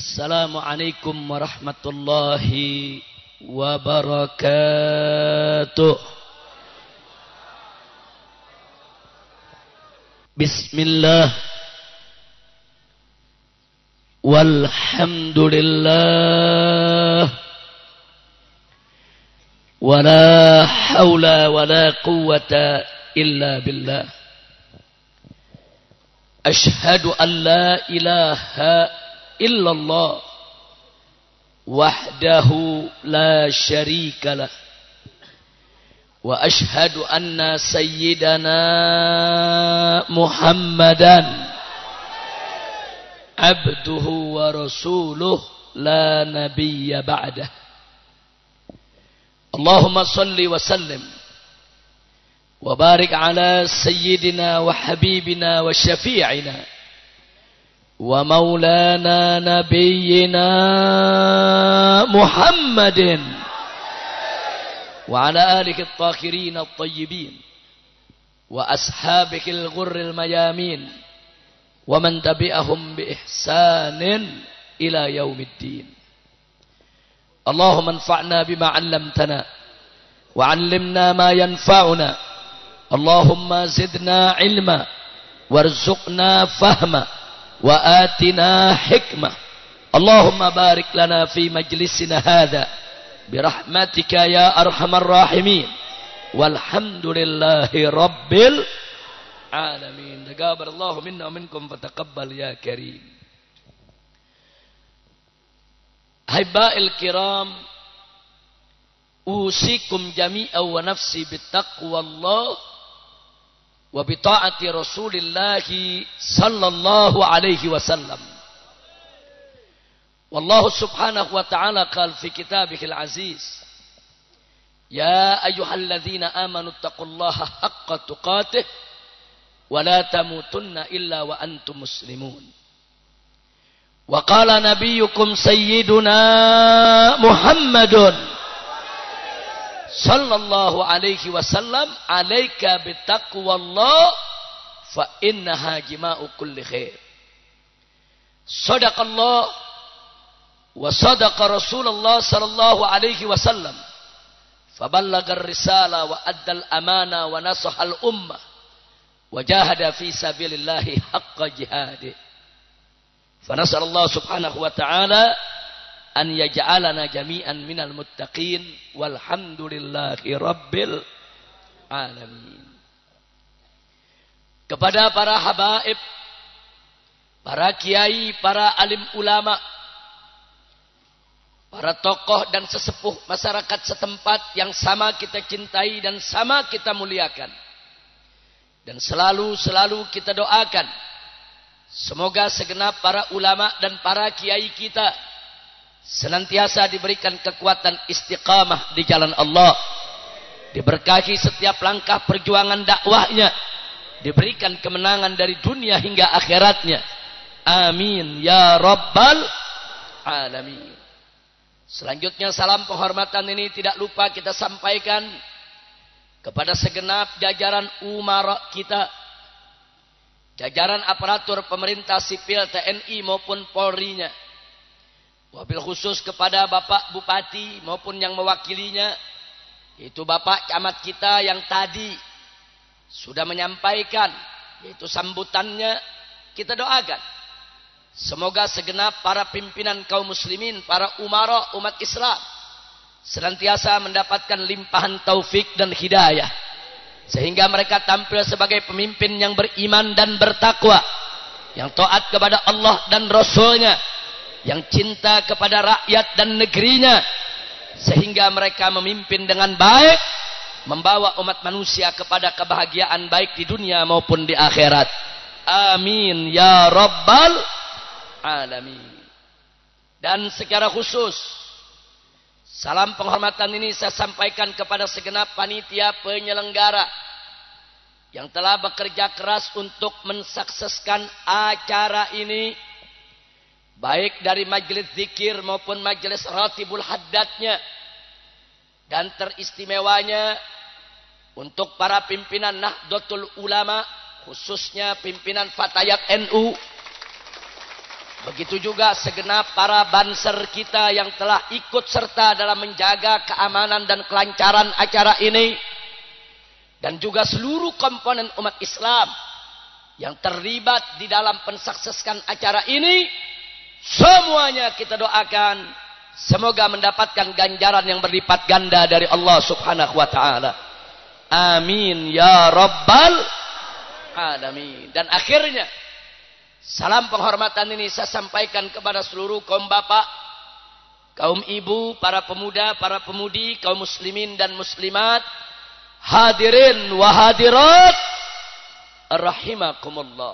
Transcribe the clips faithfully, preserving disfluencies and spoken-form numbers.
Assalamualaikum warahmatullahi wabarakatuh. Bismillah. Walhamdulillah. Wala hawla wala quwwata illa billah. Ashhadu an la ilaha illallah wahdahu la syarika lah. Wa ashhadu anna sayyidana Muhammadan abduhu wa rasuluh la nabiyya ba'dah. Allahumma salli wa sallim wa barik ala sayyidina wa habibina wa syafi'ina wa maulana nabiyyina Muhammadin wa ala alihi at-tahirin at-tayyibin wa ashabihi al-ghurril mayamin wa man tabi'ahum bi ihsanin ila yaumiddin. Allahumma anfa'na bima 'allamtana wa 'allimna ma yanfa'una. Allahumma zidna 'ilma warzuqna fahma wa atina hikmah. Allahumma barik lana fi majlisina hadha birahmatika ya arhamar rahimin. Walhamdulillahi rabbil alamin. Taqabbalallahu minna wa minkum fataqabbal ya karim. Haiba'il kiram, usikum jami'an wa nafsi bittaqwallah wa bi ta'ati Rasulillah sallallahu alaihi wasallam. Wallahu subhanahu wa ta'ala qala fi kitabihil aziz, ya ayyuhalladzina amanu taqullaha haqqa tuqatih wa la tamutunna illa wa antum muslimun. Wa qala nabiyyukum sayyiduna Muhammadun sallallahu alaihi wasallam, alaika bitaqwallah fa innaha jima'u kulli khair. Sadaqallah wa sadaqa Rasulullah sallallahu alaihi wasallam, faballagar risala wa addal amana wa nasahal ummah wa jahada fi sabilillahi haqqa jihadih. Fa nasallallahu subhanahu wa ta'ala an yaj'alana jami'an minal muttaqin walhamdulillahi rabbil alamin. Kepada para habaib, para kiai, para alim ulama, para tokoh dan sesepuh masyarakat setempat yang sama kita cintai dan sama kita muliakan, dan selalu-selalu kita doakan, semoga segenap para ulama dan para kiai kita senantiasa diberikan kekuatan istiqamah di jalan Allah, diberkahi setiap langkah perjuangan dakwahnya, diberikan kemenangan dari dunia hingga akhiratnya. Amin ya rabbal alamin. Selanjutnya salam penghormatan ini tidak lupa kita sampaikan kepada segenap jajaran umara kita, jajaran aparatur pemerintah sipil T N I maupun Polri-nya. Wabil khusus kepada Bapak Bupati maupun yang mewakilinya, yaitu Bapak Camat kita yang tadi sudah menyampaikan yaitu sambutannya. Kita doakan semoga segenap para pimpinan kaum muslimin, para umara umat Islam senantiasa mendapatkan limpahan taufik dan hidayah, sehingga mereka tampil sebagai pemimpin yang beriman dan bertakwa, yang taat kepada Allah dan Rasulnya, yang cinta kepada rakyat dan negerinya, sehingga mereka memimpin dengan baik, membawa umat manusia kepada kebahagiaan baik di dunia maupun di akhirat. Amin ya rabbal alamin. Dan secara khusus salam penghormatan ini saya sampaikan kepada segenap panitia penyelenggara yang telah bekerja keras untuk mensukseskan acara ini, baik dari majelis zikir maupun majelis ratibul haddatnya, dan teristimewanya untuk para pimpinan Nahdlatul Ulama, khususnya pimpinan Fatayat N U, Begitu juga segenap para banser kita yang telah ikut serta dalam menjaga keamanan dan kelancaran acara ini. Dan juga seluruh komponen umat Islam yang terlibat di dalam mensukseskan acara ini. Semuanya kita doakan semoga mendapatkan ganjaran yang berlipat ganda dari Allah Subhanahu wa taala. Amin ya rabbal alamin. Dan akhirnya salam penghormatan ini saya sampaikan kepada seluruh kaum bapak, kaum ibu, para pemuda, para pemudi, kaum muslimin dan muslimat, hadirin wa hadirat rahimakumullah.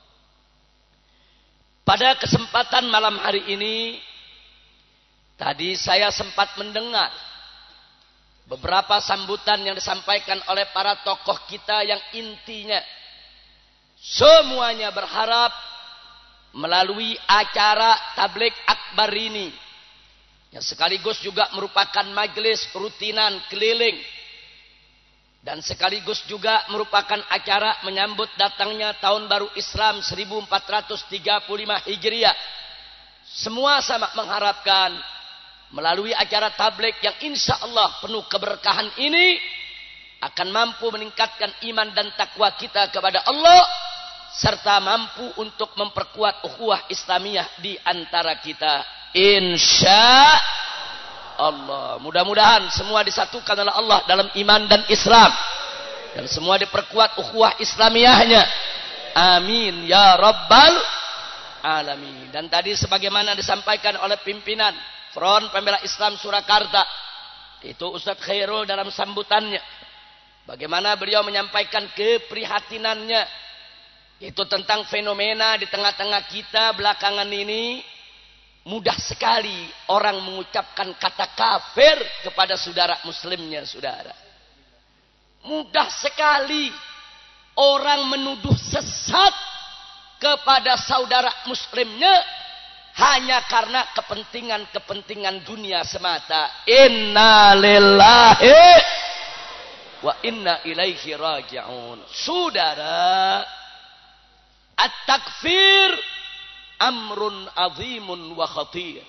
Pada kesempatan malam hari ini, tadi saya sempat mendengar beberapa sambutan yang disampaikan oleh para tokoh kita yang intinya semuanya berharap melalui acara tabligh akbar ini, yang sekaligus juga merupakan majelis rutinan keliling dan sekaligus juga merupakan acara menyambut datangnya tahun baru Islam seribu empat ratus tiga puluh lima Hijriah. Semua sama mengharapkan melalui acara tabligh yang insya Allah penuh keberkahan ini akan mampu meningkatkan iman dan takwa kita kepada Allah, serta mampu untuk memperkuat ukhuwah Islamiyah di antara kita. Insya Allah. Mudah-mudahan semua disatukan oleh Allah dalam iman dan Islam. Dan semua diperkuat ukhuwah Islamiyahnya. Amin ya rabbal alamin. Dan tadi sebagaimana disampaikan oleh pimpinan Front Pembela Islam Surakarta, itu Ustadz Khairul dalam sambutannya, bagaimana beliau menyampaikan keprihatinannya itu tentang fenomena di tengah-tengah kita belakangan ini. Mudah sekali orang mengucapkan kata kafir kepada saudara muslimnya, saudara. Mudah sekali orang menuduh sesat kepada saudara muslimnya hanya karena kepentingan-kepentingan dunia semata. Inna lillahi wa inna ilaihi raji'un. Saudara, at-takfir amrun azimun wa khatir.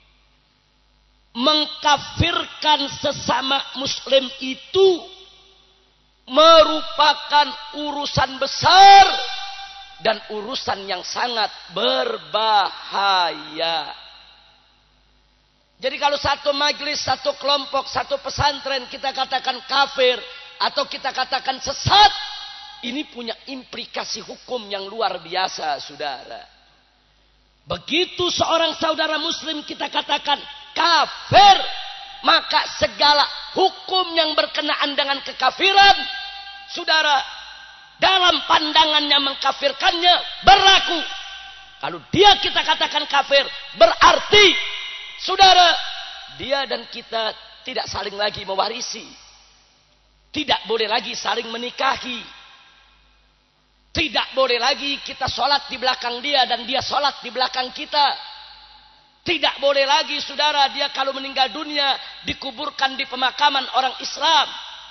Mengkafirkan sesama muslim itu merupakan urusan besar dan urusan yang sangat berbahaya. Jadi kalau satu majelis, satu kelompok, satu pesantren kita katakan kafir atau kita katakan sesat, ini punya implikasi hukum yang luar biasa, saudara. Begitu seorang saudara muslim kita katakan kafir, maka segala hukum yang berkenaan dengan kekafiran, saudara, dalam pandangannya mengkafirkannya berlaku. Kalau dia kita katakan kafir, berarti, saudara, dia dan kita tidak saling lagi mewarisi. Tidak boleh lagi saling menikahi. Tidak boleh lagi kita sholat di belakang dia dan dia sholat di belakang kita. Tidak boleh lagi, saudara, dia kalau meninggal dunia dikuburkan di pemakaman orang Islam.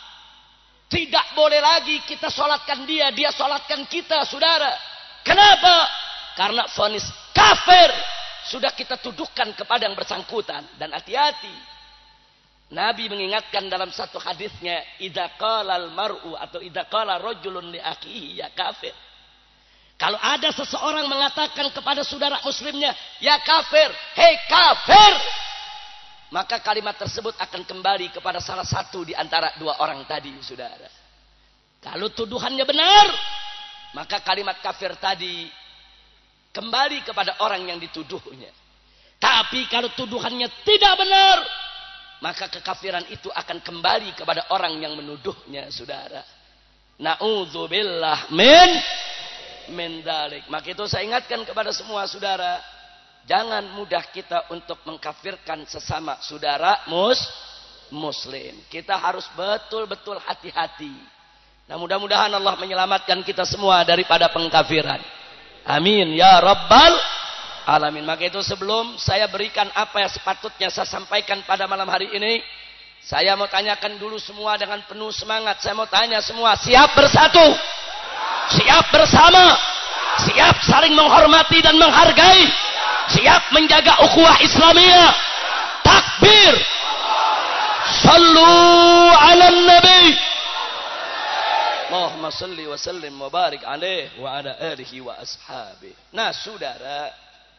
Tidak boleh lagi kita sholatkan dia, dia sholatkan kita, saudara. Kenapa? Karena vonis kafir sudah kita tuduhkan kepada yang bersangkutan. Dan hati-hati. Nabi mengingatkan dalam satu hadisnya, idza qala al-mar'u atau idza qala rajulun li akhihi ya kafir. Kalau ada seseorang mengatakan kepada saudara muslimnya, ya kafir, hei kafir, maka kalimat tersebut akan kembali kepada salah satu di antara dua orang tadi, saudara. Kalau tuduhannya benar, maka kalimat kafir tadi kembali kepada orang yang dituduhnya. Tapi kalau tuduhannya tidak benar, maka kekafiran itu akan kembali kepada orang yang menuduhnya, saudara. Na'udzubillah min min dzalik. Maka itu saya ingatkan kepada semua saudara, jangan mudah kita untuk mengkafirkan sesama saudara mus muslim. Kita harus betul-betul hati-hati. Nah, mudah-mudahan Allah menyelamatkan kita semua daripada pengkafiran. Amin ya rabbal alamin. Maka itu sebelum saya berikan apa yang sepatutnya saya sampaikan pada malam hari ini, saya mau tanyakan dulu semua dengan penuh semangat. Saya mau tanya semua, siap bersatu? Siap bersama? Siap saling menghormati dan menghargai? Siap menjaga ukhuwah Islamiyah. Takbir. Sallu ala nabi. Allahumma salli wa sallim wa barik alaihi wa ala alihi wa ashabihi. Nah saudara,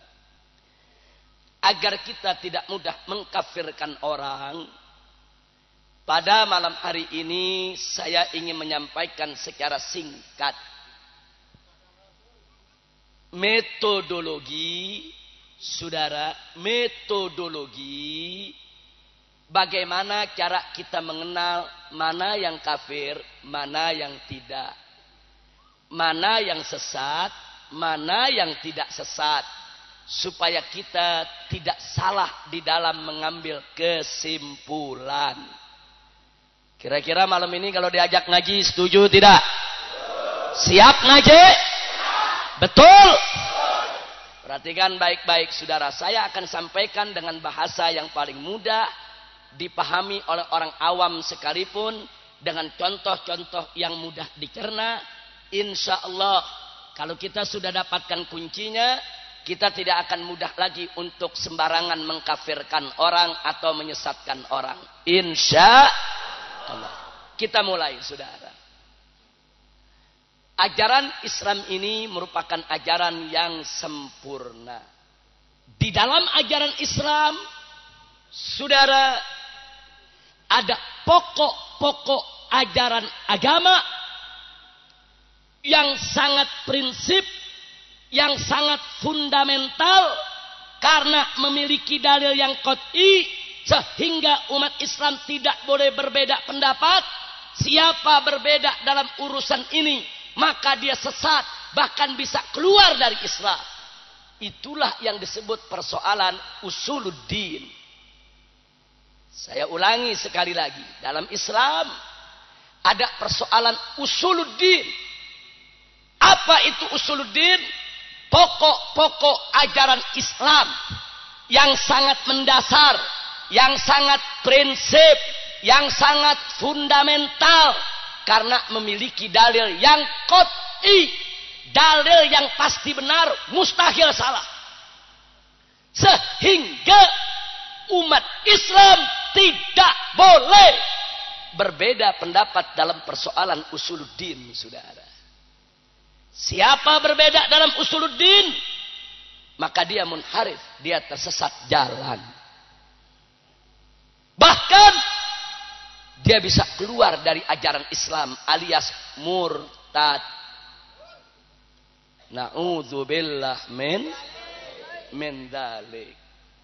agar kita tidak mudah mengkafirkan orang, pada malam hari ini saya ingin menyampaikan secara singkat metodologi, saudara, metodologi bagaimana cara kita mengenal mana yang kafir, mana yang tidak, mana yang sesat, mana yang tidak sesat, supaya kita tidak salah di dalam mengambil kesimpulan. Kira-kira malam ini kalau diajak ngaji setuju tidak? Siap ngaji? Betul? Perhatikan baik-baik saudara. Saya akan sampaikan dengan bahasa yang paling mudah dipahami oleh orang awam sekalipun, dengan contoh-contoh yang mudah dicerna. Insya Allah kalau kita sudah dapatkan kuncinya, kita tidak akan mudah lagi untuk sembarangan mengkafirkan orang atau menyesatkan orang. Insya Allah. Kita mulai saudara. Ajaran Islam ini merupakan ajaran yang sempurna. Di dalam ajaran Islam, saudara, ada pokok-pokok ajaran agama yang sangat prinsip, yang sangat fundamental, karena memiliki dalil yang qat'i, sehingga umat Islam tidak boleh berbeda pendapat. Siapa berbeda dalam urusan ini, maka dia sesat, bahkan bisa keluar dari Islam. Itulah yang disebut persoalan usuluddin. Saya ulangi sekali lagi, dalam Islam ada persoalan usuluddin. Apa itu usuluddin? Pokok-pokok ajaran Islam yang sangat mendasar, yang sangat prinsip, yang sangat fundamental, karena memiliki dalil yang qat'i, dalil yang pasti benar, mustahil salah. Sehingga umat Islam tidak boleh berbeda pendapat dalam persoalan usuluddin, saudara. Siapa berbeda dalam usuluddin, maka dia munharif, dia tersesat jalan. Bahkan dia bisa keluar dari ajaran Islam alias murtad. Na'udzubillah min min dzalik.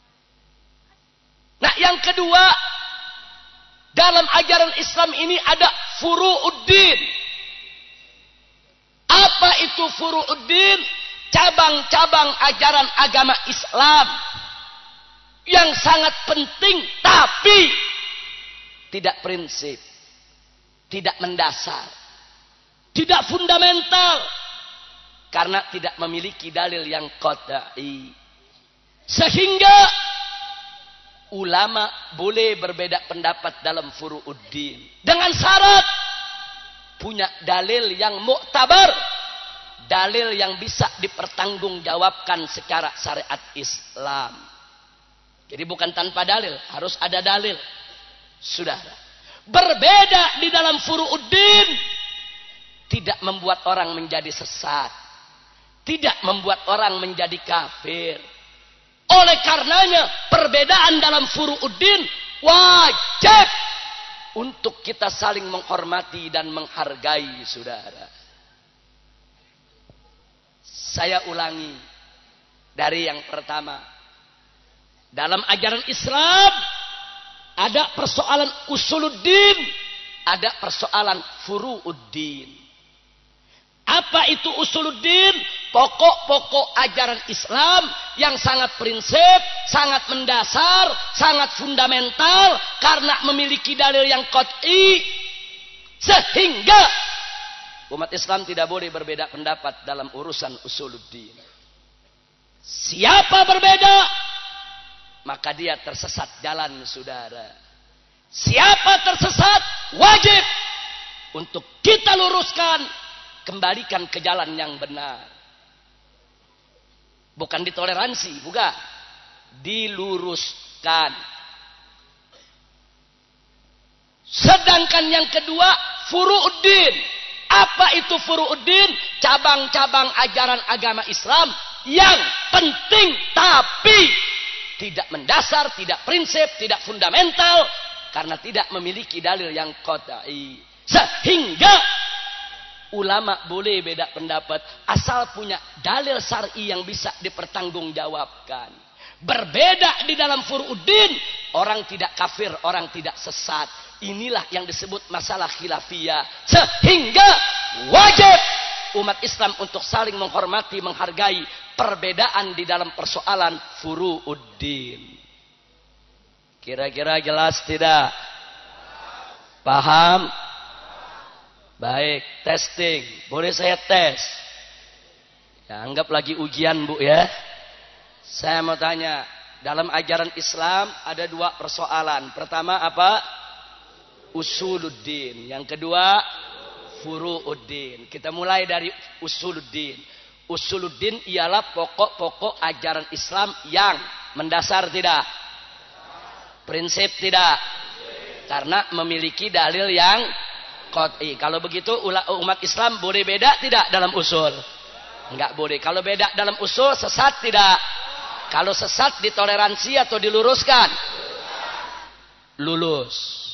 Nah, yang kedua, dalam ajaran Islam ini ada furu'uddin. Apa itu furu'uddin? Cabang-cabang ajaran agama Islam yang sangat penting, tapi tidak prinsip, tidak mendasar, tidak fundamental, karena tidak memiliki dalil yang qat'i. Sehingga ulama boleh berbeda pendapat dalam furu'uddin dengan syarat punya dalil yang muktabar, dalil yang bisa dipertanggungjawabkan secara syariat Islam. Jadi bukan tanpa dalil, harus ada dalil. Saudara, berbeda di dalam furu'uddin tidak membuat orang menjadi sesat, tidak membuat orang menjadi kafir. Oleh karenanya perbedaan dalam furu'uddin wajib untuk kita saling menghormati dan menghargai, saudara. Saya ulangi dari yang pertama. Dalam ajaran Islam ada persoalan usuluddin, ada persoalan furu'uddin. Apa itu usuluddin? Pokok-pokok ajaran Islam yang sangat prinsip, sangat mendasar, sangat fundamental, karena memiliki dalil yang qat'i, sehingga umat Islam tidak boleh berbeda pendapat dalam urusan usuluddin. Siapa berbeda, maka dia tersesat jalan, saudara. Siapa tersesat, wajib untuk kita luruskan, kembalikan ke jalan yang benar. Bukan ditoleransi, bukan. Diluruskan. Sedangkan yang kedua, furu'uddin. Apa itu furu'uddin? Cabang-cabang ajaran agama Islam yang penting tapi tidak mendasar, tidak prinsip, tidak fundamental karena tidak memiliki dalil yang qat'i. Sehingga ulama boleh beda pendapat asal punya dalil syar'i yang bisa dipertanggungjawabkan. Berbeda di dalam furu'uddin, orang tidak kafir, orang tidak sesat. Inilah yang disebut masalah khilafiyah. Sehingga wajib umat Islam untuk saling menghormati, menghargai perbedaan di dalam persoalan furu'uddin. Kira-kira jelas tidak? Paham? Baik, testing. Boleh saya tes? Ya, anggap lagi ujian, Bu, ya. Saya mau tanya, dalam ajaran Islam ada dua persoalan. Pertama apa? Usuluddin. Yang kedua, furu'uddin. Kita mulai dari usuluddin. Usuluddin ialah pokok-pokok ajaran Islam yang mendasar tidak? Prinsip tidak? Karena memiliki dalil yang qat'i. Kalau begitu umat Islam boleh beda tidak dalam usul? Enggak boleh. Kalau beda dalam usul sesat tidak? Kalau sesat ditoleransi atau diluruskan? Lulus.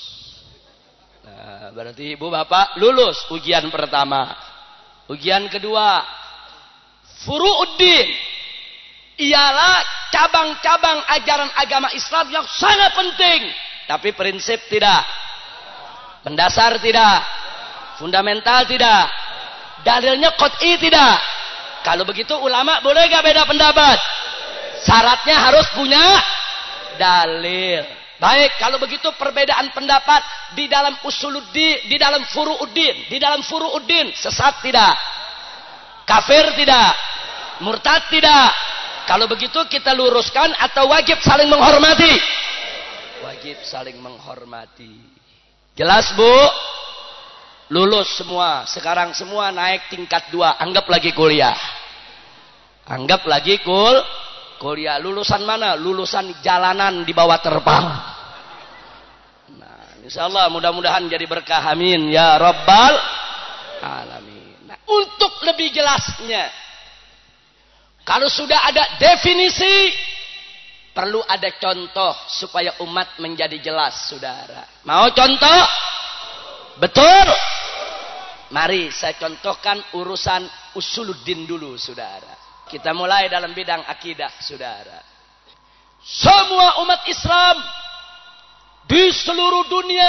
Nah, berarti ibu bapak lulus ujian pertama. Ujian kedua, furu'uddin ialah cabang-cabang ajaran agama Islam yang sangat penting, tapi prinsip tidak, mendasar tidak, fundamental tidak, dalilnya qat'i tidak. Kalau begitu ulama boleh gak beda pendapat? Syaratnya harus punya dalil. Baik, kalau begitu perbedaan pendapat di dalam usuluddin, di dalam furu'uddin, di dalam furu'uddin sesat tidak? Kafir tidak? Murtad tidak? Kalau begitu kita luruskan atau wajib saling menghormati? Wajib saling menghormati. Jelas, Bu? Lulus semua. Sekarang semua naik tingkat dua. Anggap lagi kuliah. Anggap lagi kul kuliah. Lulusan mana? Lulusan jalanan di bawah terpal. Nah, insyaallah mudah-mudahan jadi berkah. Amin ya rabbal alamin. Nah, untuk lebih jelasnya, kalau sudah ada definisi, perlu ada contoh supaya umat menjadi jelas, saudara. Mau contoh? Betul? Mari saya contohkan urusan usuluddin dulu, saudara. Kita mulai dalam bidang akidah, saudara. Semua umat Islam di seluruh dunia,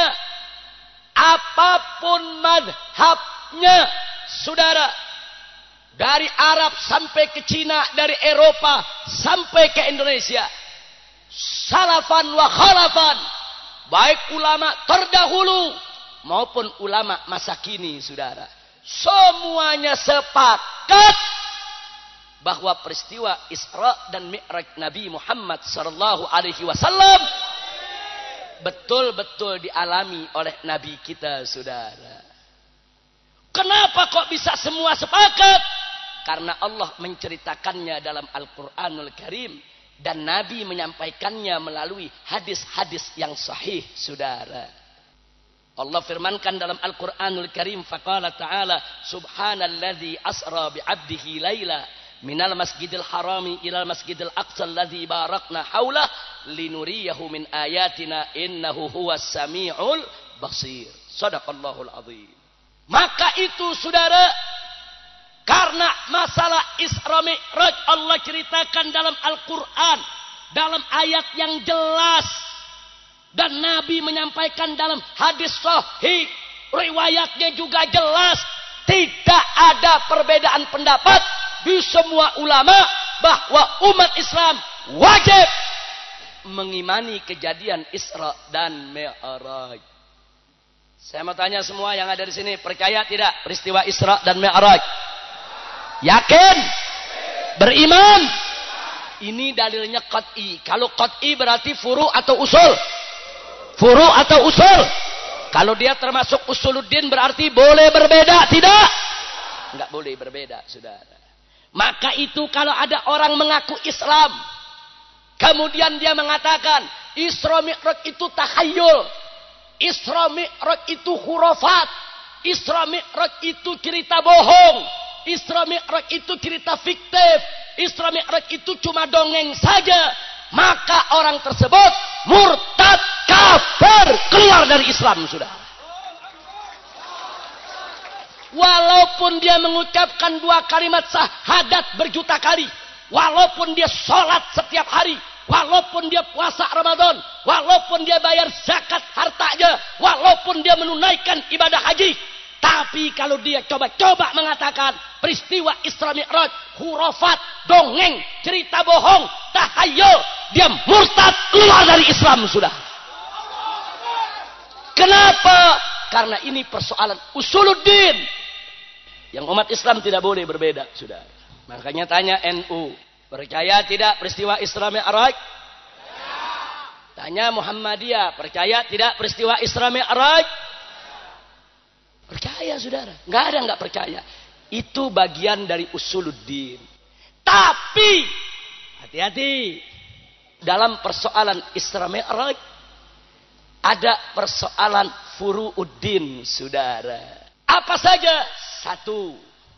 apapun madhabnya, saudara, dari Arab sampai ke Cina, dari Eropa sampai ke Indonesia, salafan wa khalafan, baik ulama terdahulu maupun ulama masa kini, saudara, semuanya sepakat bahwa peristiwa Isra dan Mi'raj Nabi Muhammad sallallahu alaihi wasallam betul-betul dialami oleh Nabi kita, saudara. Kenapa kok bisa semua sepakat? Karena Allah menceritakannya dalam Al-Qur'anul Karim dan Nabi menyampaikannya melalui hadis-hadis yang sahih, saudara. Allah firmankan dalam Al-Qur'anul Karim, faqala ta'ala subhanalladzi asra bi'abdihi laila minal masjidil harami ilal masjidil aqsa alladzi barakna haula linuriyahu min ayatina innahu huwas samiul basir. Shadaqallahul azim. Maka itu, saudara, karena masalah Isra Mi'raj Allah ceritakan dalam Al-Qur'an dalam ayat yang jelas dan Nabi menyampaikan dalam hadis sahih, riwayatnya juga jelas, tidak ada perbedaan pendapat di semua ulama bahwa umat Islam wajib mengimani kejadian Isra dan Mi'raj. Saya mau tanya semua yang ada di sini, percaya tidak peristiwa Isra dan Mi'raj? Yakin? Beriman? Ini dalilnya qat'i. Kalau qat'i berarti furu atau usul? Furu atau usul? Kalau dia termasuk usuluddin berarti boleh berbeda, tidak? Enggak boleh berbeda, saudara. Maka itu kalau ada orang mengaku Islam, kemudian dia mengatakan Isra Mi'raj itu takhayul, Isra Mi'raj itu khurafat, Isra Mi'raj itu cerita bohong, Isra Mi'raj itu cerita fiktif, Isra Mi'raj itu cuma dongeng saja, maka orang tersebut murtad, kafir, keluar dari Islam sudah. Walaupun dia mengucapkan dua kalimat syahadat berjuta kali, walaupun dia sholat setiap hari, walaupun dia puasa Ramadan, walaupun dia bayar zakat hartanya, walaupun dia menunaikan ibadah haji, tapi kalau dia coba-coba mengatakan peristiwa Isra Mi'raj, khurafat, dongeng, cerita bohong, tahayul, dia murtad, keluar dari Islam sudah. Kenapa? Karena ini persoalan usuluddin yang umat Islam tidak boleh berbeda, sudah. Makanya tanya N U, percaya tidak peristiwa Isra Mi'raj? Tanya Muhammadiyah, percaya tidak peristiwa Isra Mi'raj? Percaya, saudara. Nggak ada nggak percaya. Itu bagian dari usuluddin. Tapi hati-hati, dalam persoalan Isra Mi'raj ada persoalan furu'uddin, saudara. Apa saja? Satu,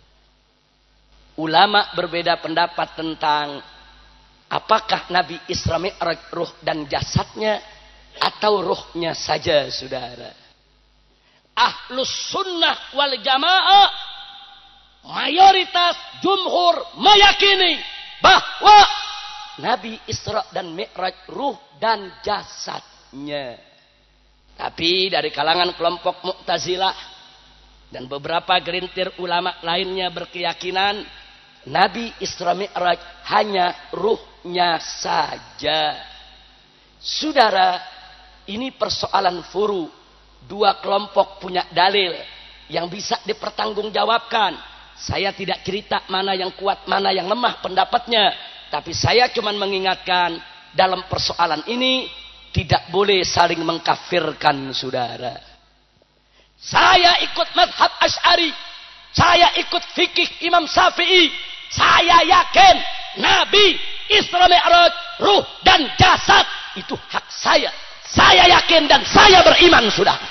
ulama berbeda pendapat tentang apakah Nabi Isra Mi'raj ruh dan jasadnya atau ruhnya saja, saudara. Ahlus sunnah wal jamaah mayoritas jumhur meyakini bahwa Nabi Isra dan Mi'raj ruh dan jasadnya. Tapi dari kalangan kelompok Mu'tazilah dan beberapa gelintir ulama lainnya berkeyakinan Nabi Isra Mi'raj hanya ruhnya saja. Saudara, ini persoalan furu. Dua kelompok punya dalil yang bisa dipertanggungjawabkan. Saya tidak cerita mana yang kuat, mana yang lemah pendapatnya. Tapi saya cuma mengingatkan dalam persoalan ini tidak boleh saling mengkafirkan, saudara. Saya ikut mazhab Asy'ari, saya ikut fikih Imam Syafi'i. Saya yakin Nabi Isra Mi'raj ruh dan jasad itu hak saya. Saya yakin dan saya beriman, sudah.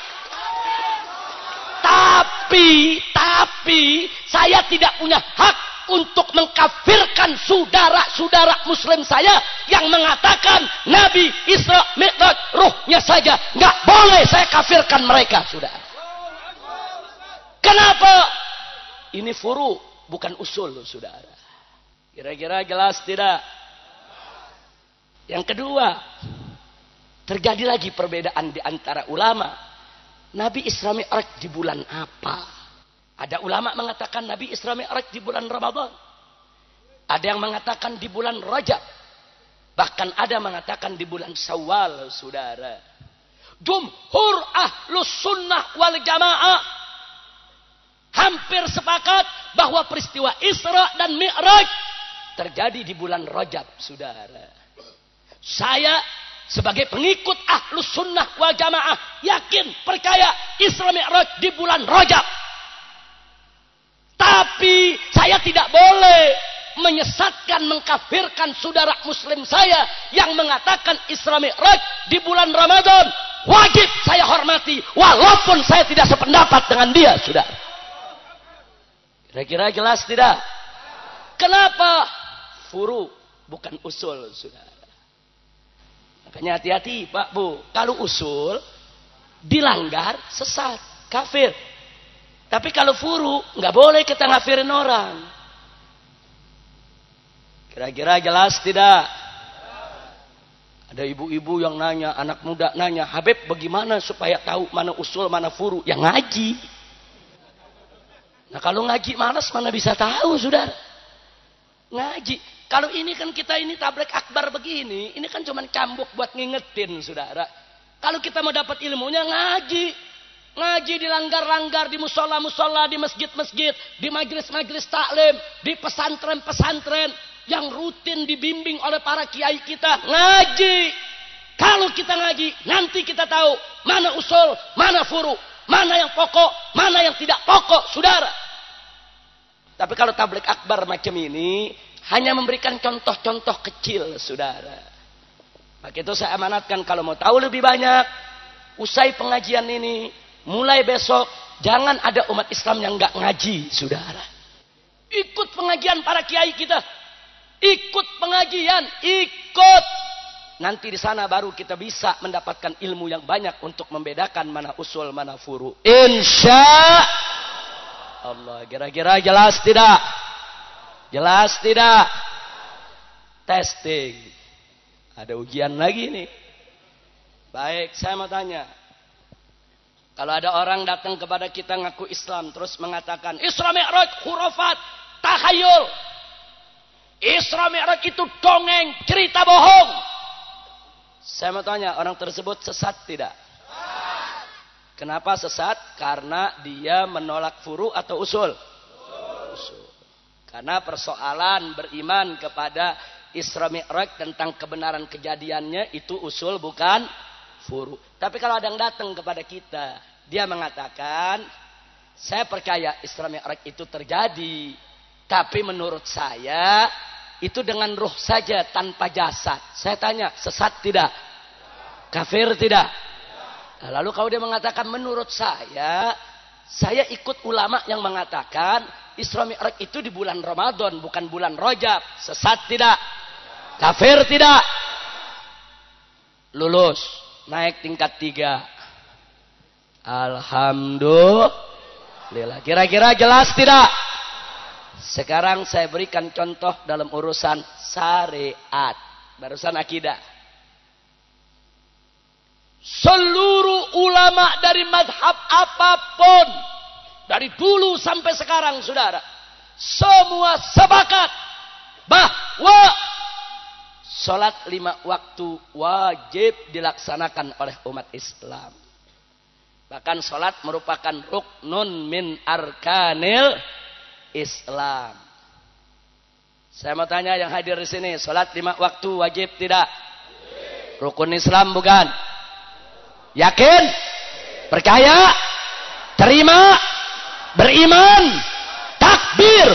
Tapi, tapi saya tidak punya hak untuk mengkafirkan saudara-saudara muslim saya yang mengatakan Nabi Isra Mi'raj ruhnya saja. Nggak boleh saya kafirkan mereka, saudara. Kenapa? Ini furu, bukan usul, saudara. Kira-kira jelas tidak? Yang kedua, terjadi lagi perbedaan di antara ulama. Nabi Isra Mi'raj di bulan apa? Ada ulama mengatakan Nabi Isra Mi'raj di bulan Ramadan. Ada yang mengatakan di bulan Rajab. Bahkan ada mengatakan di bulan Syawal, saudara. Jumhur ahlus sunnah wal jamaah hampir sepakat bahwa peristiwa Isra dan Mi'raj terjadi di bulan Rajab, saudara. Saya sebagai pengikut ahlus sunnah wal jamaah yakin, percaya Isra Mi'raj di bulan Rajab. Tapi saya tidak boleh menyesatkan, mengkafirkan saudara muslim saya yang mengatakan Isra Mi'raj di bulan Ramadan. Wajib saya hormati walaupun saya tidak sependapat dengan dia, saudara. Kira-kira jelas tidak? Kenapa? Furu, bukan usul, saudara. Makanya hati-hati, Pak Bu. Kalau usul dilanggar, sesat, kafir. Tapi kalau furu, nggak boleh kita ngafirin orang. Kira-kira jelas tidak? Ada ibu-ibu yang nanya, anak muda nanya, Habib bagaimana supaya tahu mana usul, mana furu? Ya ngaji. Nah kalau ngaji malas mana bisa tahu, saudara. Ngaji. Kalau ini kan kita ini tablek akbar begini, ini kan cuma cambuk buat ngingetin, saudara. Kalau kita mau dapat ilmunya ngaji. Ngaji di langgar-langgar, di musola-musola, di masjid-masjid, di majelis-majelis taklim, di pesantren-pesantren yang rutin dibimbing oleh para kiai kita. Ngaji. Kalau kita ngaji, nanti kita tahu mana usul, mana furu. Mana yang pokok, mana yang tidak pokok, saudara. Tapi kalau tablik akbar macam ini, hanya memberikan contoh-contoh kecil, saudara. Maka itu saya amanatkan kalau mau tahu lebih banyak, usai pengajian ini, mulai besok, jangan ada umat Islam yang nggak ngaji, saudara. Ikut pengajian para kiai kita. Ikut pengajian, ikut. Nanti di sana baru kita bisa mendapatkan ilmu yang banyak untuk membedakan mana usul, mana furu. Insya Allah. Kira-kira jelas tidak? Jelas tidak? Testing. Ada ujian lagi nih. Baik, saya mau tanya. Kalau ada orang datang kepada kita ngaku Islam, terus mengatakan, Isra Mi'raj, khurafat, takhayul. Isra Mi'raj itu dongeng, cerita bohong. Saya mau tanya, orang tersebut sesat tidak? Kenapa sesat? Karena dia menolak furu atau usul? Usul. Karena persoalan beriman kepada Isra Mi'raj tentang kebenaran kejadiannya itu usul bukan furu. Tapi kalau ada yang datang kepada kita, dia mengatakan, saya percaya Isra Mi'raj itu terjadi, tapi menurut saya itu dengan ruh saja tanpa jasad. Saya tanya, sesat tidak? Kafir tidak? Nah, lalu kalau dia mengatakan menurut saya, saya ikut ulama yang mengatakan Isra Mi'raj itu di bulan Ramadan, bukan bulan Rajab. Sesat tidak? Kafir tidak? Lulus, naik tingkat tiga. Alhamdulillah. Kira-kira jelas tidak? Sekarang saya berikan contoh dalam urusan syariat. Barusan akidah. Seluruh ulama dari madhab apapun, dari dulu sampai sekarang, saudara, semua sepakat bahwa sholat lima waktu wajib dilaksanakan oleh umat Islam. Bahkan sholat merupakan ruknun min arkanil Islam. Saya mau tanya yang hadir di sini, sholat lima waktu wajib tidak? Rukun Islam bukan? Yakin? Percaya? Terima? Beriman? Takbir?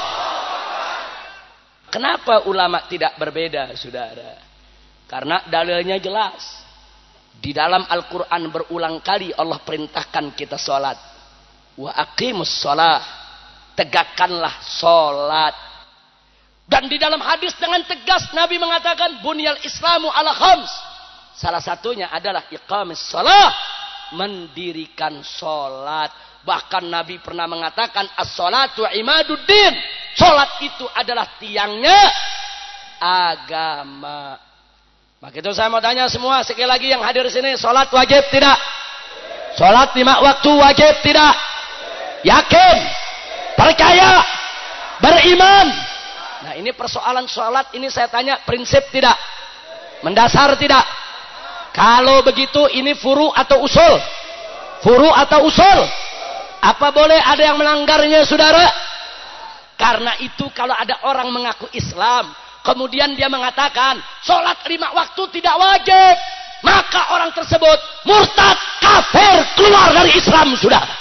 Kenapa ulama tidak berbeda, saudara? Karena dalilnya jelas. Di dalam Al-Quran berulang kali Allah perintahkan kita sholat. Wa aqimus sholat. Tegakkanlah sholat. Dan di dalam hadis dengan tegas Nabi mengatakan bunyal Islamu ala khams. Salah satunya adalah iqamis sholat, mendirikan sholat. Bahkan Nabi pernah mengatakan as-sholatu imaduddin. Sholat itu adalah tiangnya agama. Maka itu saya mau tanya semua sekali lagi yang hadir di sini, sholat wajib tidak? Sholat lima waktu wajib tidak? Yakin? Percaya? Beriman? Nah ini persoalan sholat ini saya tanya prinsip tidak? Mendasar tidak? Kalau begitu ini furu atau usul? Furu atau usul? Apa boleh ada yang melanggarnya, saudara? Karena itu kalau ada orang mengaku Islam, kemudian dia mengatakan sholat lima waktu tidak wajib, maka orang tersebut murtad, kafir, keluar dari Islam, saudara.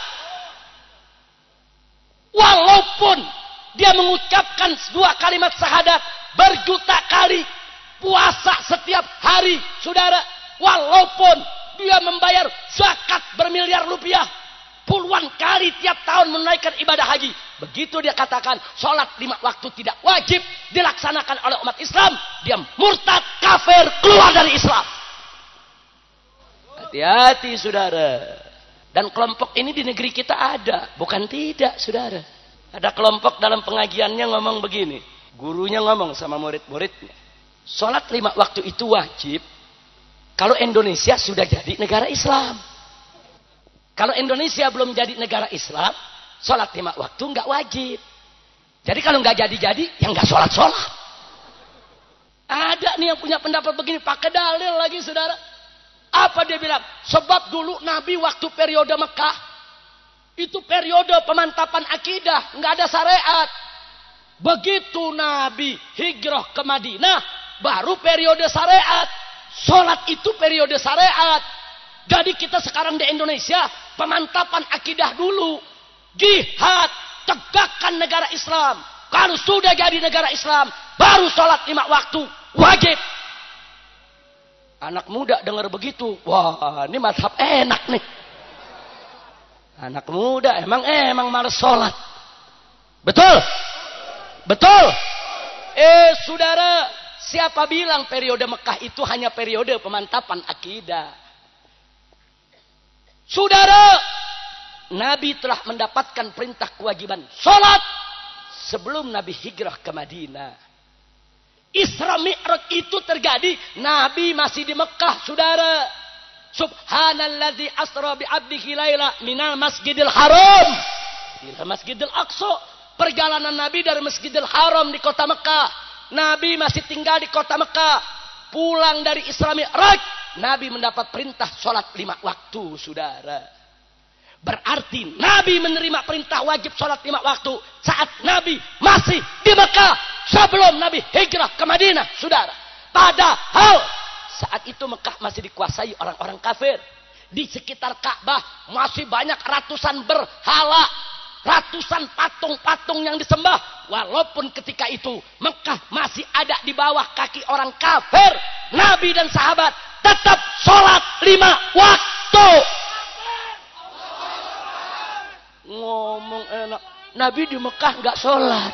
Walaupun dia mengucapkan dua kalimat syahadat berjuta kali, puasa setiap hari, saudara. Walaupun dia membayar zakat bermiliar rupiah, puluhan kali tiap tahun menunaikan ibadah haji, begitu dia katakan sholat lima waktu tidak wajib dilaksanakan oleh umat Islam, dia murtad, kafir, keluar dari Islam. Hati-hati, saudara. Dan kelompok ini di negeri kita ada, bukan tidak, saudara. Ada kelompok dalam pengajiannya ngomong begini, gurunya ngomong sama murid-muridnya, sholat lima waktu itu wajib kalau Indonesia sudah jadi negara Islam. Kalau Indonesia belum jadi negara Islam, sholat lima waktu nggak wajib. Jadi kalau nggak jadi-jadi, ya nggak sholat-sholat. Ada nih yang punya pendapat begini, pakai dalil lagi, saudara. Apa dia bilang? Sebab dulu Nabi waktu periode Mekah, itu periode pemantapan akidah, nggak ada syariat. Begitu Nabi hijrah ke Madinah, baru periode syariat. Sholat itu periode syariat. Jadi kita sekarang di Indonesia pemantapan akidah dulu, jihad, tegakkan negara Islam. Kalau sudah jadi negara Islam, baru sholat lima waktu wajib. Anak muda dengar begitu, wah ini mazhab enak nih. Anak muda emang emang malas sholat. Betul? Betul? Eh saudara, siapa bilang periode Mekah itu hanya periode pemantapan akidah? Saudara, Nabi telah mendapatkan perintah kewajiban sholat sebelum Nabi hijrah ke Madinah. Isra Mi'raj itu terjadi, Nabi masih di Mekah, saudara. Subhanalladzi asra bi 'abdihi laila minal masjidil haram ila masjidil aqsa. Perjalanan Nabi dari Masjidil Haram di kota Mekah. Nabi masih tinggal di kota Mekah. Pulang dari Isra Mi'raj, Nabi mendapat perintah sholat lima waktu, saudara. Berarti Nabi menerima perintah wajib sholat lima waktu saat Nabi masih di Mekah sebelum Nabi hijrah ke Madinah, saudara. Padahal saat itu Mekah masih dikuasai orang-orang kafir. Di sekitar Ka'bah masih banyak ratusan berhala, ratusan patung-patung yang disembah. Walaupun ketika itu Mekah masih ada di bawah kaki orang kafir, Nabi dan sahabat tetap sholat lima waktu. Ngomong enak, Nabi di Mekah nggak sholat.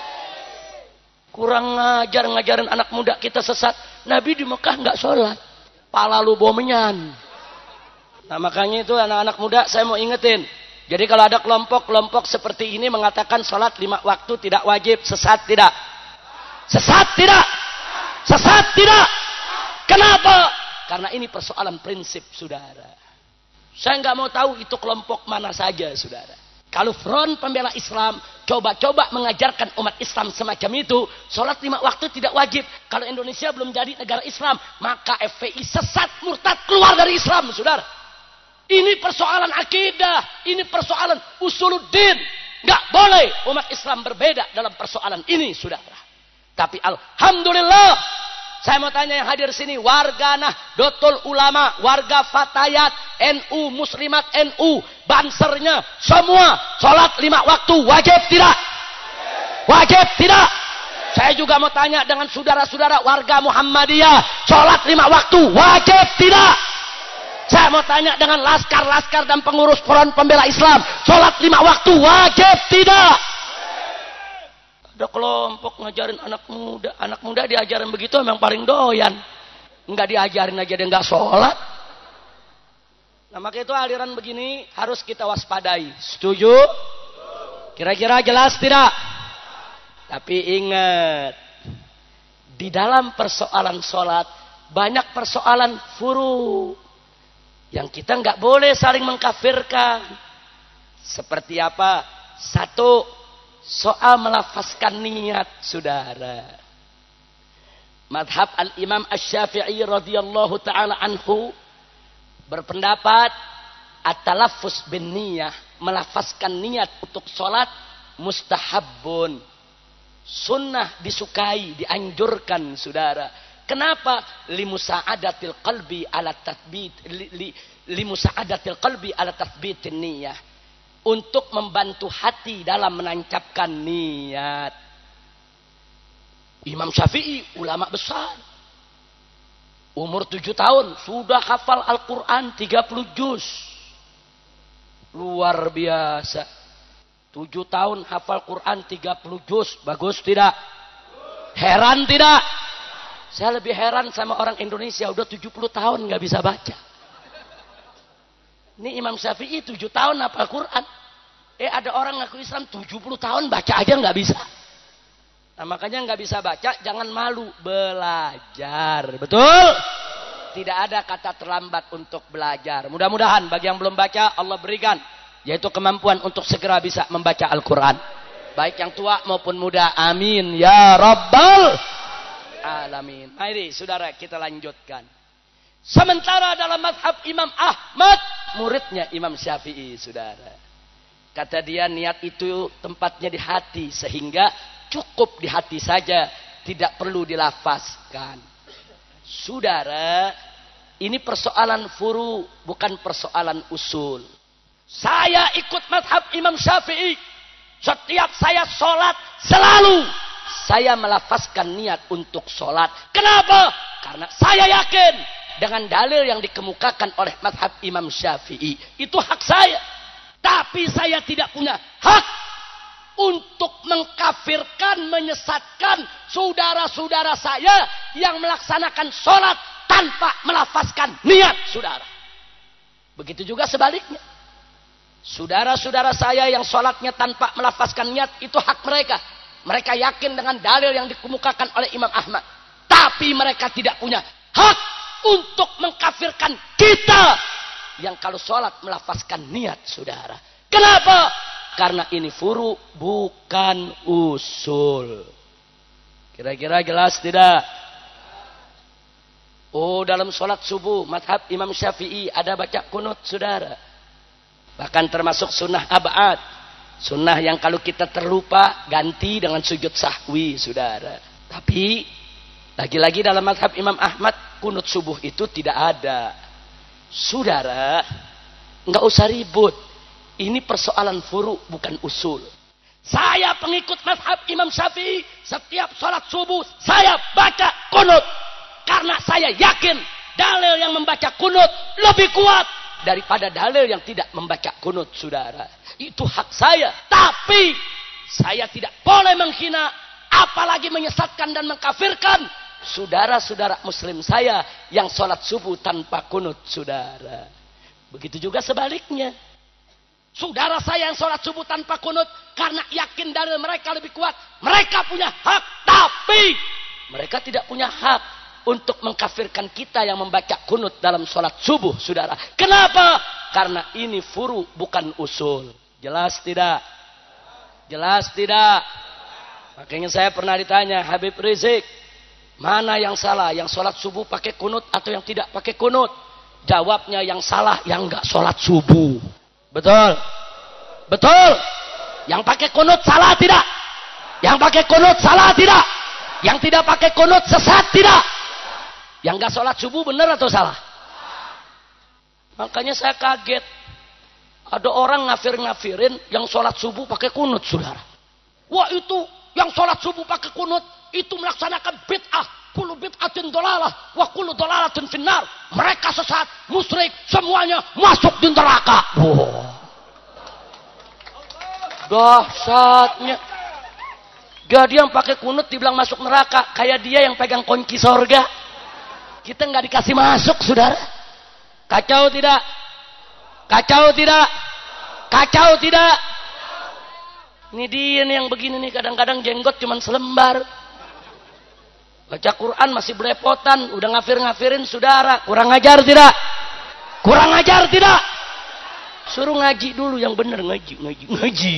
Kurang ngajar ngajarin anak muda kita sesat. Nabi di Mekah nggak sholat. Pala lu bomenyan. Nah makanya itu anak-anak muda saya mau ingetin. Jadi kalau ada kelompok-kelompok seperti ini mengatakan sholat lima waktu tidak wajib, sesat tidak? Sesat tidak? Sesat tidak? Kenapa? Karena ini persoalan prinsip, saudara. Saya nggak mau tahu itu kelompok mana saja, saudara. Kalau Front Pembela Islam coba-coba mengajarkan umat Islam semacam itu, sholat lima waktu tidak wajib. Kalau Indonesia belum jadi negara Islam, maka F P I sesat, murtad, keluar dari Islam, saudara. Ini persoalan akidah, ini persoalan usuluddin. Nggak boleh umat Islam berbeda dalam persoalan ini, saudara. Tapi alhamdulillah, saya mau tanya yang hadir sini, warga Nahdlatul Ulama, warga Fatayat, N U, Muslimat N U, bansernya, semua sholat lima waktu wajib tidak? Wajib tidak? Saya juga mau tanya dengan saudara-saudara warga Muhammadiyah, sholat lima waktu wajib tidak? Saya mau tanya dengan laskar-laskar dan pengurus Front Pembela Islam, sholat lima waktu wajib tidak? Ada kelompok ngajarin anak muda, anak muda diajarin begitu memang paling doyan. Enggak diajarin aja dia enggak sholat. Nah maka itu aliran begini harus kita waspadai. Setuju? Kira-kira jelas tidak? Tapi ingat, di dalam persoalan sholat banyak persoalan furu yang kita nggak boleh saling mengkafirkan. Seperti apa? Satu, soal melafazkan niat, saudara. Madhab al-Imam Asy-Syafi'i radhiyallahu ta'ala anhu berpendapat at-talaffuz bin niyah, melafazkan niat untuk sholat mustahabun, sunnah, disukai, dianjurkan, saudara. Kenapa? Limusa'adatil qalbi ala tathbit li, limusa'adatil qalbi ala tathbitin niyah, untuk membantu hati dalam menancapkan niat. Imam Syafi'i ulama besar, umur tujuh tahun sudah hafal Al-Quran tiga puluh juz. Luar biasa. tujuh tahun hafal Quran tiga puluh juz. Bagus tidak? Heran tidak? Saya lebih heran sama orang Indonesia udah tujuh puluh tahun nggak bisa baca. Ini Imam Syafi'i tujuh tahun hafal Quran. Eh ada orang ngaku Islam tujuh puluh tahun baca aja nggak bisa. Nah makanya nggak bisa baca, jangan malu, belajar. Betul? Tidak ada kata terlambat untuk belajar. Mudah-mudahan bagi yang belum baca Allah berikan yaitu kemampuan untuk segera bisa membaca Al-Quran. Baik yang tua maupun muda. Amin ya Rabbal Alamin. Mari saudara kita lanjutkan. Sementara dalam mazhab Imam Ahmad, muridnya Imam Syafi'i, saudara, kata dia niat itu tempatnya di hati, sehingga cukup di hati saja, tidak perlu dilafazkan. Saudara, ini persoalan furu, bukan persoalan usul. Saya ikut mazhab Imam Syafi'i. Setiap saya sholat, selalu saya melafazkan niat untuk sholat. Kenapa? Karena saya yakin dengan dalil yang dikemukakan oleh mazhab Imam Syafi'i. Itu hak saya. Tapi saya tidak punya hak untuk mengkafirkan, menyesatkan saudara-saudara saya yang melaksanakan sholat tanpa melafazkan niat, saudara. Begitu juga sebaliknya. Saudara-saudara saya yang sholatnya tanpa melafazkan niat, itu hak mereka. Mereka yakin dengan dalil yang dikemukakan oleh Imam Ahmad. Tapi mereka tidak punya hak untuk mengkafirkan kita yang kalau sholat melafazkan niat, saudara. Kenapa? Karena ini furu, bukan usul. Kira-kira jelas tidak? Oh, dalam sholat subuh, mazhab Imam Syafi'i ada baca kunut, saudara. Bahkan termasuk sunnah abad. Sunnah yang kalau kita terlupa, ganti dengan sujud sahwi, saudara. Tapi, lagi-lagi dalam mazhab Imam Ahmad, kunut subuh itu tidak ada. Saudara, nggak usah ribut. Ini persoalan furu, bukan usul. Saya pengikut mazhab Imam Syafi'i, setiap sholat subuh, saya baca kunut. Karena saya yakin, dalil yang membaca kunut lebih kuat daripada dalil yang tidak membaca kunut, saudara. Itu hak saya. Tapi saya tidak boleh menghina, apalagi menyesatkan dan mengkafirkan saudara-saudara muslim saya yang sholat subuh tanpa kunut, saudara. Begitu juga sebaliknya. Saudara saya yang sholat subuh tanpa kunut karena yakin dalil mereka lebih kuat, mereka punya hak. Tapi mereka tidak punya hak untuk mengkafirkan kita yang membaca kunut dalam sholat subuh, saudara. Kenapa? Karena ini furu, bukan usul. Jelas tidak? Jelas tidak? Makanya saya pernah ditanya, Habib Rizik, mana yang salah? Yang sholat subuh pakai kunut atau yang tidak pakai kunut? Jawabnya yang salah yang nggak sholat subuh. Betul? Betul? Yang pakai kunut salah tidak? Yang pakai kunut salah tidak? Yang tidak pakai kunut sesat tidak? Yang gak sholat subuh benar atau salah? Makanya saya kaget. Ada orang ngafir-ngafirin yang sholat subuh pakai kunut, saudara. Wah, itu yang sholat subuh pakai kunut, itu melaksanakan bid'ah. Kullu bid'atin dolalah, wa kullu dolalatin finnar. Mereka sesat, musyrik, semuanya masuk di neraka. Wow. Dahsyatnya. Jadi yang pakai kunut dibilang masuk neraka, kayak dia yang pegang kunci sorga. Kita nggak dikasih masuk, saudara. Kacau tidak? Kacau tidak? Kacau tidak? Ini dia nih yang begini nih, kadang-kadang jenggot cuman selembar. Baca Quran masih belepotan, udah ngafir-ngafirin saudara. Kurang ajar tidak? Kurang ajar tidak? Suruh ngaji dulu yang benar, ngaji, ngaji, ngaji.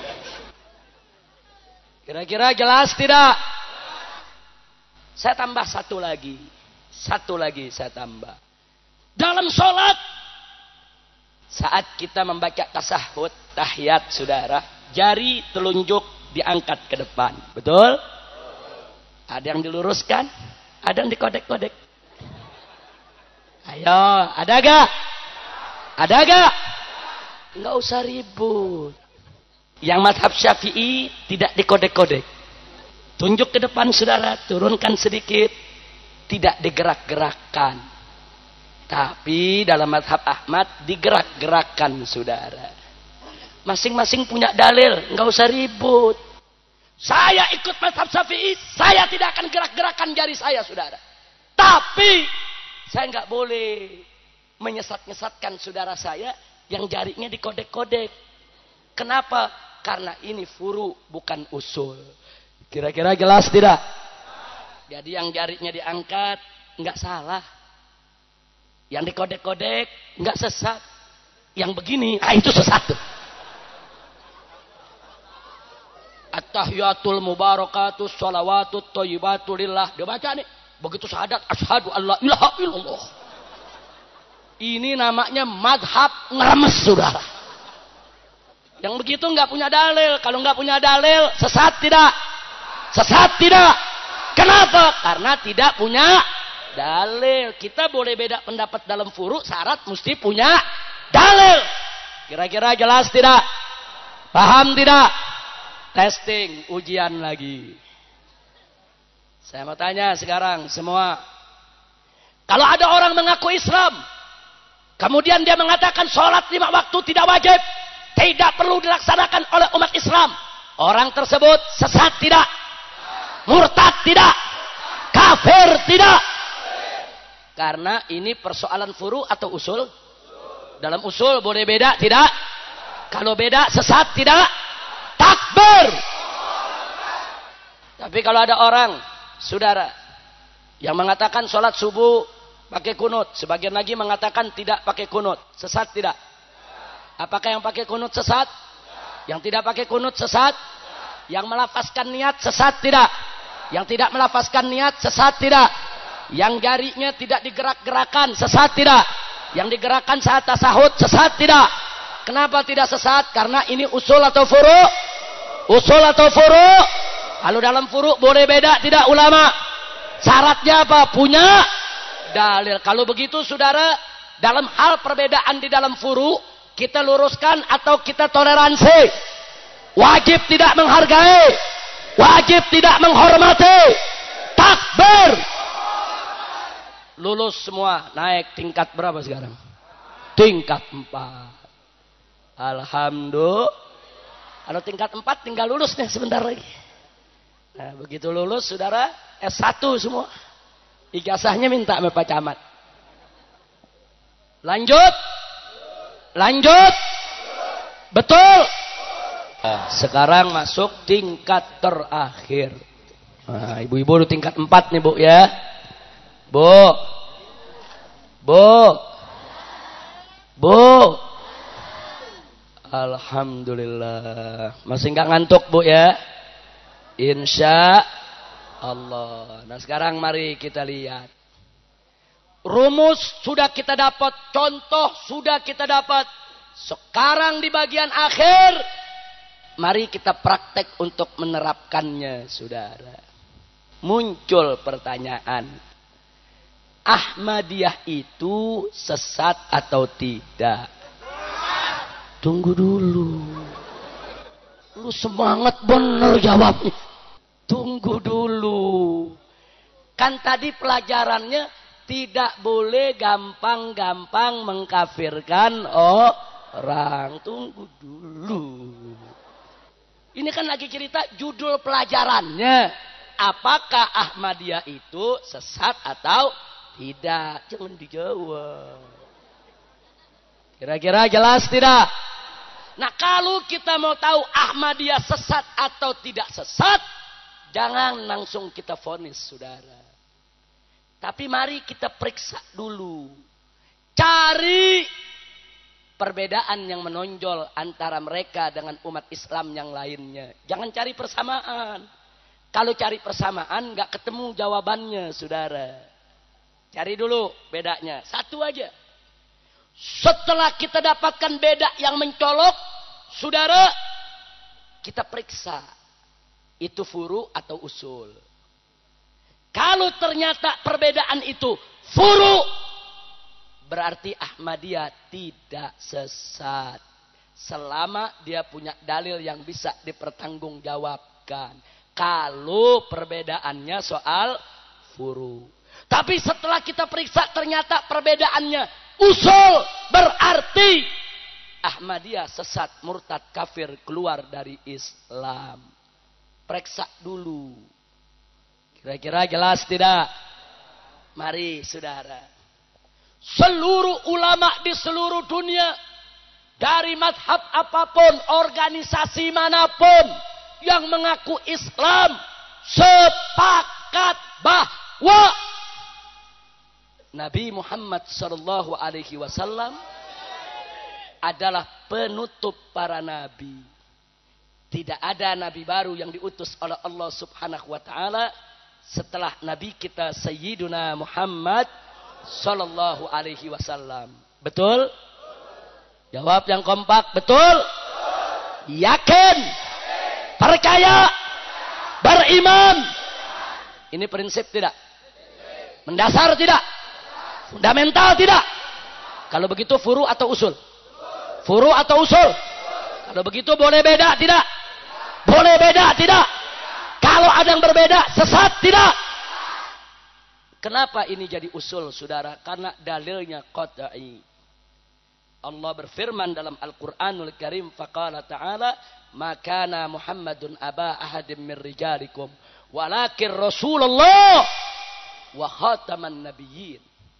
Kira-kira jelas tidak? Saya tambah satu lagi. Satu lagi saya tambah. Dalam sholat, saat kita membaca tasahud, tahiyat, saudara, jari telunjuk diangkat ke depan. Betul? Ada yang diluruskan, ada yang dikodek-kodek. Ayo, ada gak? Ada gak? Nggak usah ribut. Yang mazhab Syafi'i tidak dikodek-kodek. Tunjuk ke depan, saudara, turunkan sedikit. Tidak digerak-gerakkan. Tapi dalam mazhab Ahmad digerak-gerakkan, saudara. Masing-masing punya dalil, nggak usah ribut. Saya ikut mazhab Syafi'i, saya tidak akan gerak-gerakkan jari saya, saudara. Tapi saya nggak boleh menyesat-nyesatkan saudara saya yang jarinya dikodek-kodek. Kenapa? Karena ini furu, bukan usul. Kira-kira jelas tidak? Jadi yang jarinya diangkat nggak salah, yang dikodek-kodek nggak sesat, yang begini, ah itu sesat. At-tahiyatul mubarakatus sholawatut thayyibatu lillah. Dia baca nih, begitu syahadat asyhadu alla ilaha illallah. Ini namanya madhab ngeremes, saudara. Yang begitu nggak punya dalil. Kalau nggak punya dalil, sesat tidak? Sesat tidak? Kenapa? Karena tidak punya dalil. Kita boleh beda pendapat dalam furu, syarat mesti punya dalil. Kira-kira jelas tidak? Paham tidak? testing, ujian lagi. Saya mau tanya sekarang semua. Kalau ada orang mengaku Islam, kemudian dia mengatakan sholat lima waktu tidak wajib, tidak perlu dilaksanakan oleh umat Islam. Orang tersebut sesat tidak? Murtad tidak? Kafir tidak? Karena ini persoalan furu atau usul? Dalam usul boleh beda tidak? Kalau beda sesat tidak? Takbir. Tapi kalau ada orang, saudara, yang mengatakan sholat subuh pakai kunut, sebagian lagi mengatakan tidak pakai kunut, sesat tidak? Apakah yang pakai kunut sesat? Yang tidak pakai kunut sesat? Yang melafazkan niat sesat tidak? Yang tidak melafazkan niat sesat tidak? Yang jarinya tidak digerak-gerakan sesat tidak? Yang digerakkan saat tasahud sesat tidak? Kenapa tidak sesat? Karena ini usul atau furu? Usul atau furu? Kalau dalam furu boleh beda tidak ulama? Syaratnya apa? Punya dalil. Kalau begitu saudara, dalam hal perbedaan di dalam furu, kita luruskan atau kita toleransi? Wajib tidak menghargai, wajib tidak menghormati. Takbir. Lulus semua, naik tingkat berapa sekarang? Tingkat empat. Alhamdulillah. Kalau tingkat empat tinggal lulus nih sebentar lagi. Nah, begitu lulus saudara S satu semua. Ijazahnya minta sama Pak Camat. Lanjut. Lanjut. Betul. Nah, sekarang masuk tingkat terakhir. Nah, ibu-ibu di tingkat empat nih Bu ya. Bu. Bu. Bu. Alhamdulillah. Masih nggak ngantuk Bu ya? Insya Allah. Nah sekarang mari kita lihat. Rumus sudah kita dapat. Contoh sudah kita dapat. Sekarang di bagian akhir. Mari kita praktek untuk menerapkannya saudara. Muncul pertanyaan. Ahmadiyah itu sesat atau tidak? Tunggu dulu. Lu semangat bener jawabnya. Tunggu dulu. Kan tadi pelajarannya tidak boleh gampang-gampang mengkafirkan orang. Tunggu dulu. Ini kan lagi cerita judul pelajarannya. Apakah Ahmadiyah itu sesat atau tidak? Jangan dijawab. Kira-kira jelas tidak? Nah kalau kita mau tahu Ahmadiyah sesat atau tidak sesat, jangan langsung kita vonis saudara. Tapi mari kita periksa dulu. Cari perbedaan yang menonjol antara mereka dengan umat Islam yang lainnya. Jangan cari persamaan. Kalau cari persamaan nggak ketemu jawabannya saudara. Cari dulu bedanya. Satu aja. Setelah kita dapatkan beda yang mencolok, saudara, kita periksa itu furu atau usul. Kalau ternyata perbedaan itu furu, berarti Ahmadiyah tidak sesat. Selama dia punya dalil yang bisa dipertanggungjawabkan. Kalau perbedaannya soal furu. Tapi setelah kita periksa ternyata perbedaannya usul, berarti Ahmadiyah sesat, murtad, kafir, keluar dari Islam. Periksa dulu. Kira-kira jelas tidak? Mari saudara. Seluruh ulama di seluruh dunia, dari madhab apapun, organisasi manapun yang mengaku Islam, sepakat bahwa Nabi Muhammad sallallahu alaihi wasallam adalah penutup para nabi. Tidak ada nabi baru yang diutus oleh Allah Subhanahu wa taala setelah nabi kita Sayyiduna Muhammad sallallahu alaihi wasallam. Betul? Jawab yang kompak, betul? Yakin? Percaya? Beriman? Ini prinsip tidak? Mendasar tidak? Fundamental tidak? Kalau begitu furu atau usul? Furu atau usul? Kalau begitu boleh beda tidak? Boleh beda tidak? Kalau ada yang berbeda, sesat tidak? Kenapa ini jadi usul, saudara? Karena dalilnya qat'i. Allah berfirman dalam Al-Quranul Karim, faqala ta'ala, makana Muhammadun aba ahadim min rijalikum, walakin Rasulullah wa khataman nabiyyin.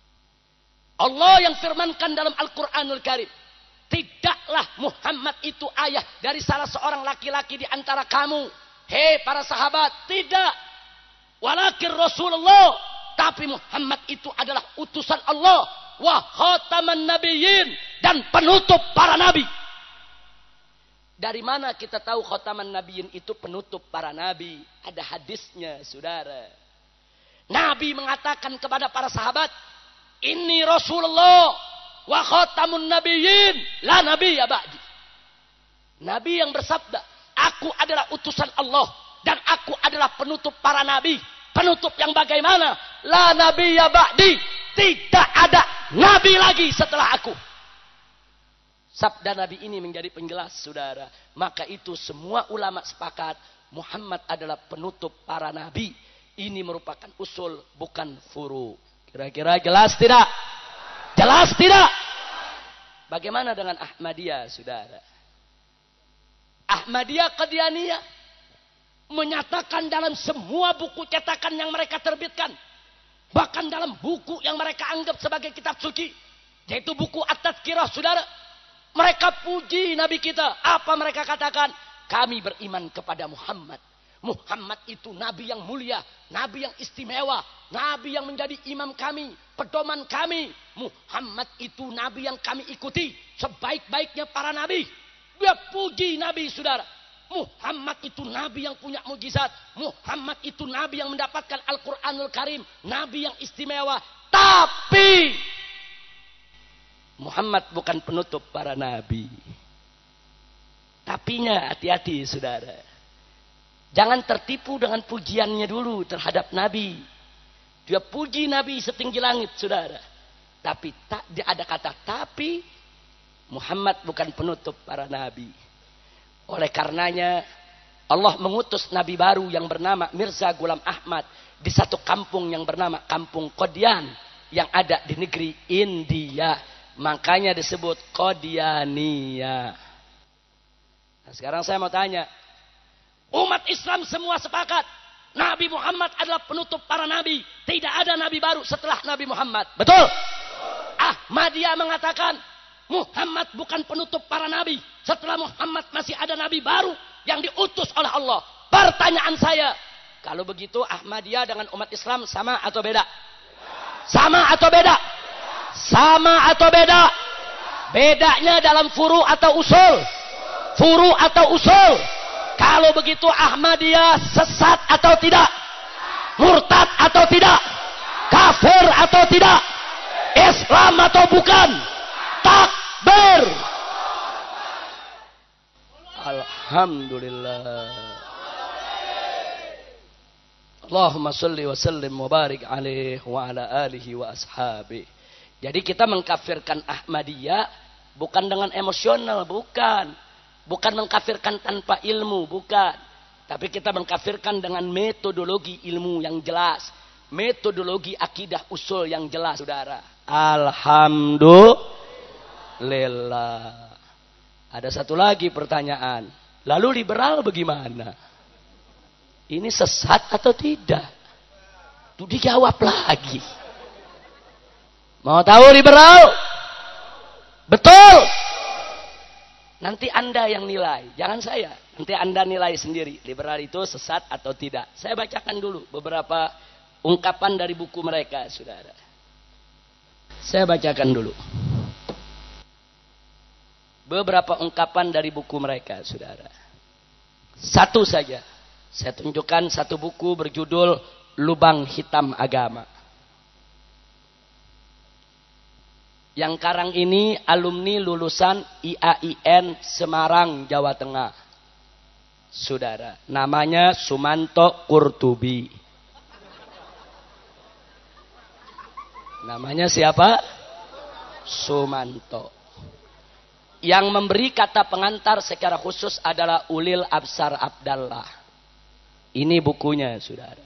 Allah yang firmankan dalam Al-Quranul Karim, tidaklah Muhammad itu ayah dari salah seorang laki-laki di antara kamu. Hei para sahabat, tidak. Walakin Rasulullah, tapi Muhammad itu adalah utusan Allah. Wa khataman nabiyyin, dan penutup para nabi. Dari mana kita tahu khataman nabiyyin itu penutup para nabi? Ada hadisnya, saudara. Nabi mengatakan kepada para sahabat, ini Rasulullah wa khatamun nabiyyin, la nabiyya ba'di. Nabi yang bersabda, aku adalah utusan Allah dan aku adalah penutup para nabi. Penutup yang bagaimana? La nabiyya ba'di, tidak ada nabi lagi setelah aku. Sabda Nabi ini menjadi penjelas, saudara. Maka itu semua ulama sepakat, Muhammad adalah penutup para nabi. Ini merupakan usul, bukan furu. Kira-kira jelas tidak? Jelas tidak? Bagaimana dengan Ahmadiyah, saudara? Ahmadiyah Qadianiyah menyatakan dalam semua buku cetakan yang mereka terbitkan, bahkan dalam buku yang mereka anggap sebagai kitab suci, yaitu buku At-Tadhkirah, saudara, mereka puji Nabi kita. Apa mereka katakan? Kami beriman kepada Muhammad. Muhammad itu Nabi yang mulia, Nabi yang istimewa, Nabi yang menjadi imam kami, pedoman kami. Muhammad itu Nabi yang kami ikuti, sebaik-baiknya para Nabi. Dia puji Nabi, saudara. Muhammad itu Nabi yang punya mukjizat. Muhammad itu Nabi yang mendapatkan Al-Quranul Karim, Nabi yang istimewa. Tapi Muhammad bukan penutup para nabi. Tapinya hati-hati, saudara. Jangan tertipu dengan pujiannya dulu terhadap nabi. Dia puji nabi setinggi langit, saudara. Tapi tak ada kata tapi. Muhammad bukan penutup para nabi. Oleh karenanya Allah mengutus nabi baru yang bernama Mirza Ghulam Ahmad di satu kampung yang bernama Kampung Qadian yang ada di negeri India. Makanya disebut Qadianiyah. Nah, sekarang saya mau tanya, umat Islam semua sepakat Nabi Muhammad adalah penutup para nabi. Tidak ada nabi baru setelah Nabi Muhammad. Betul? Ahmadiyah mengatakan Muhammad bukan penutup para nabi. Setelah Muhammad masih ada nabi baru yang diutus oleh Allah. Pertanyaan saya, kalau begitu Ahmadiyah dengan umat Islam sama atau beda? Sama atau beda? Sama atau beda? Bedanya dalam furu atau usul? Furu atau usul? Kalau begitu Ahmadiyah sesat atau tidak? Murtad atau tidak? Kafir atau tidak? Islam atau bukan? Takbir. Alhamdulillah. Allahumma salli wa sallim wa barik alaihi wa ala alihi wa ashabihi. Jadi kita mengkafirkan Ahmadiyah bukan dengan emosional, bukan. Bukan mengkafirkan tanpa ilmu, bukan. Tapi kita mengkafirkan dengan metodologi ilmu yang jelas. Metodologi akidah usul yang jelas, saudara. Alhamdulillah. Ada satu lagi pertanyaan. Lalu liberal bagaimana? Ini sesat atau tidak? Itu dijawab lagi. Mau tahu liberal? Betul. Nanti Anda yang nilai, jangan saya. Nanti Anda nilai sendiri, liberal itu sesat atau tidak. Saya bacakan dulu beberapa ungkapan dari buku mereka, saudara. Saya bacakan dulu beberapa ungkapan dari buku mereka, saudara. Satu saja. Saya tunjukkan satu buku berjudul Lubang Hitam Agama. Yang karang ini alumni lulusan I A I N Semarang, Jawa Tengah. Saudara, namanya Sumanto Qurtubi. Namanya siapa? Sumanto. Yang memberi kata pengantar secara khusus adalah Ulil Absar Abdallah. Ini bukunya, saudara.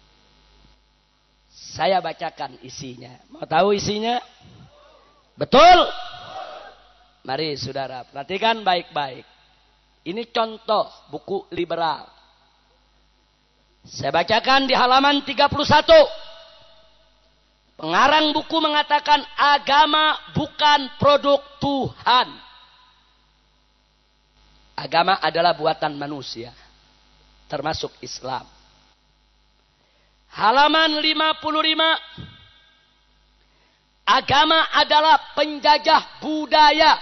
Saya bacakan isinya. Mau tahu isinya? Betul? Mari saudara, perhatikan baik-baik. Ini contoh buku liberal. Saya bacakan di halaman tiga puluh satu. Pengarang buku mengatakan agama bukan produk Tuhan. Agama adalah buatan manusia, termasuk Islam. Halaman lima puluh lima. Agama adalah penjajah budaya.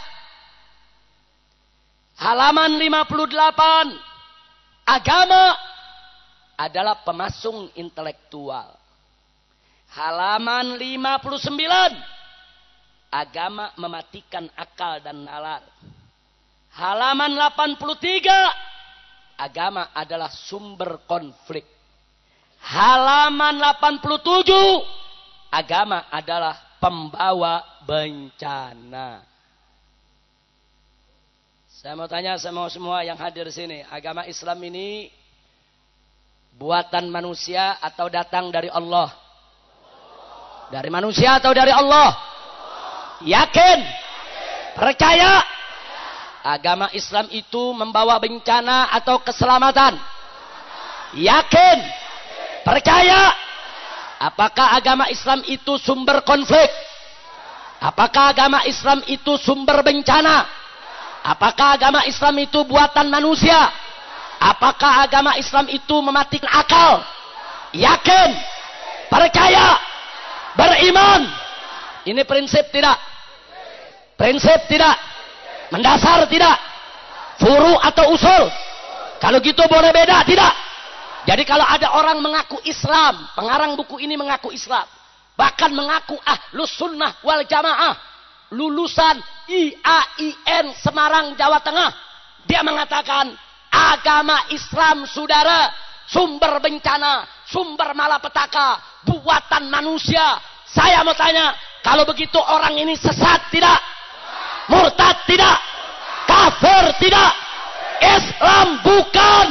Halaman lima puluh delapan. Agama adalah pemasung intelektual. Halaman lima puluh sembilan. Agama mematikan akal dan nalar. Halaman delapan puluh tiga. Agama adalah sumber konflik. Halaman delapan puluh tujuh. Agama adalah pembawa bencana. Saya mau tanya sama semua yang hadir di sini. Agama Islam ini buatan manusia atau datang dari Allah? Dari manusia atau dari Allah? Yakin? Percaya? Agama Islam itu membawa bencana atau keselamatan? Yakin? Percaya? Apakah agama Islam itu sumber konflik? Apakah agama Islam itu sumber bencana? Apakah agama Islam itu buatan manusia? Apakah agama Islam itu mematikan akal? Yakin? Percaya? Beriman? Ini prinsip tidak? Prinsip tidak? Mendasar tidak? Furu atau usul? Kalau gitu boleh beda tidak? Jadi kalau ada orang mengaku Islam, pengarang buku ini mengaku Islam, bahkan mengaku Ahlus Sunnah wal Jamaah, lulusan I A I N Semarang, Jawa Tengah, dia mengatakan agama Islam, saudara, sumber bencana, sumber malapetaka, buatan manusia. Saya mau tanya, kalau begitu orang ini sesat tidak? Murtad tidak? Kafir tidak? Islam bukan.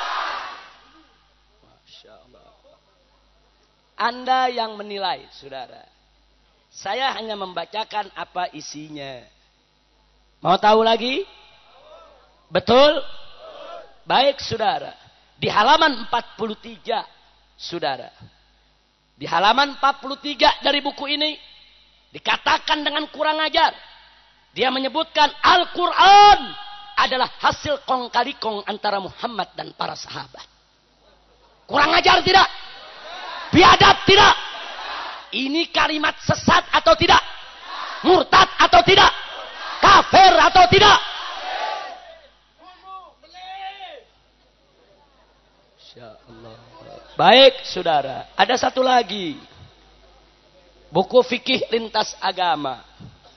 Masya Allah. Anda yang menilai, saudara. Saya hanya membacakan apa isinya. Mau tahu lagi? Betul? Baik, saudara. Di halaman empat puluh tiga, saudara. Di halaman empat puluh tiga dari buku ini dikatakan dengan kurang ajar. Dia menyebutkan Al-Quran adalah hasil kong kali kong antara Muhammad dan para sahabat. Kurang ajar tidak? Biadab tidak? Ini kalimat sesat atau tidak? Murtad atau tidak? Kafir atau tidak? Insya Allah. Baik, saudara. Ada satu lagi. Buku fikih lintas agama.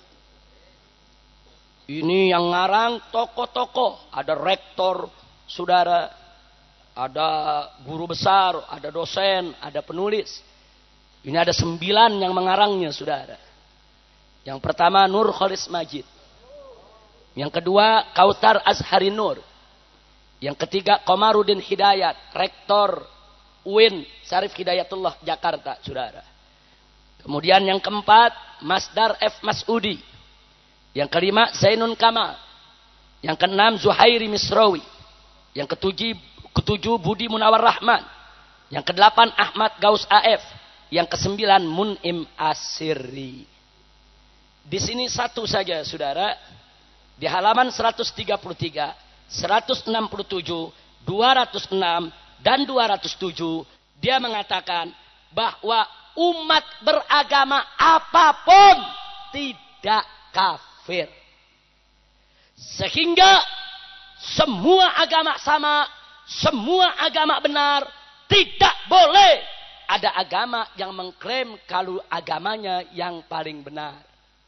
Ini yang ngarang tokoh-tokoh. Ada rektor, saudara. Ada guru besar, ada dosen, ada penulis. Ini ada sembilan yang mengarangnya, saudara. Yang pertama Nur Khalis Majid. Yang kedua Kautar Azhari Nur. Yang ketiga Komarudin Hidayat, rektor U I N Syarif Hidayatullah Jakarta, saudara. Kemudian yang keempat Masdar F. Masudi. Yang kelima Zainun Kamal. Yang keenam Zuhairi Misrawi. Yang ketujuh, ketujuh Budi Munawar Rahman. Yang kedelapan Ahmad Gaus A F. Yang kesembilan Munim Asiri. Di sini satu saja, saudara. Di halaman seratus tiga puluh tiga, seratus enam puluh tujuh, dua ratus enam, dan dua ratus tujuh. Dia mengatakan bahwa umat beragama apapun tidak kafir. Sehingga semua agama sama, semua agama benar, tidak boleh ada agama yang mengklaim kalau agamanya yang paling benar.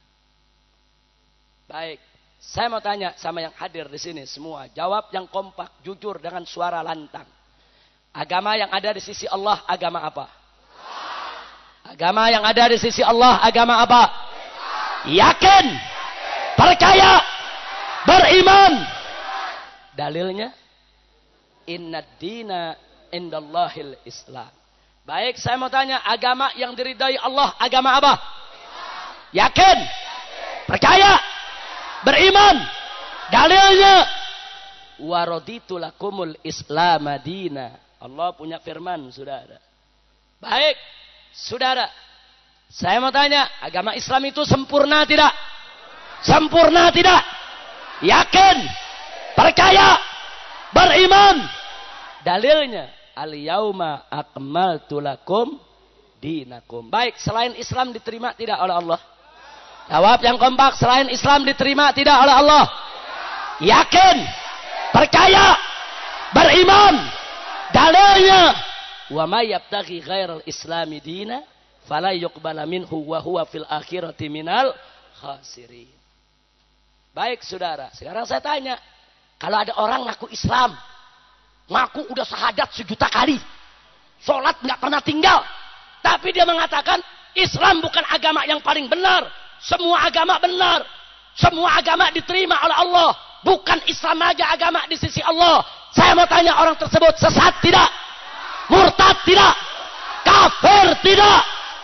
Baik, saya mau tanya sama yang hadir di sini semua, jawab yang kompak, jujur dengan suara lantang. Agama yang ada di sisi Allah agama apa? Agama yang ada di sisi Allah agama apa? Yakin? Percaya? beriman. Dalilnya inna dina indallahil Islam. Baik, saya mau tanya, agama yang diridai Allah agama apa? Yakin? Percaya? Beriman? Dalilnya waraditu lakumul Islam madina. Allah punya firman, saudara. Baik, saudara. Saya mau tanya, agama Islam itu sempurna tidak? Sempurna tidak? Yakin? Percaya? Beriman? Dalilnya al-yauma akmaltu lakum dinakum. Baik, selain Islam diterima tidak oleh Allah? Jawab yang kompak, selain Islam diterima tidak oleh Allah? Yakin? Percaya? Beriman? Dalilnya wa may yabtaghi ghairal islami dina fala yuqbala minhu wa huwa fil akhirati minal khasirin. Baik, saudara, sekarang saya tanya, kalau ada orang ngaku Islam, ngaku udah syahadat sejuta kali, sholat nggak pernah tinggal, tapi dia mengatakan Islam bukan agama yang paling benar, semua agama benar, semua agama diterima oleh Allah, bukan Islam aja agama di sisi Allah. Saya mau tanya, orang tersebut sesat tidak? Murtad tidak? Kafir tidak?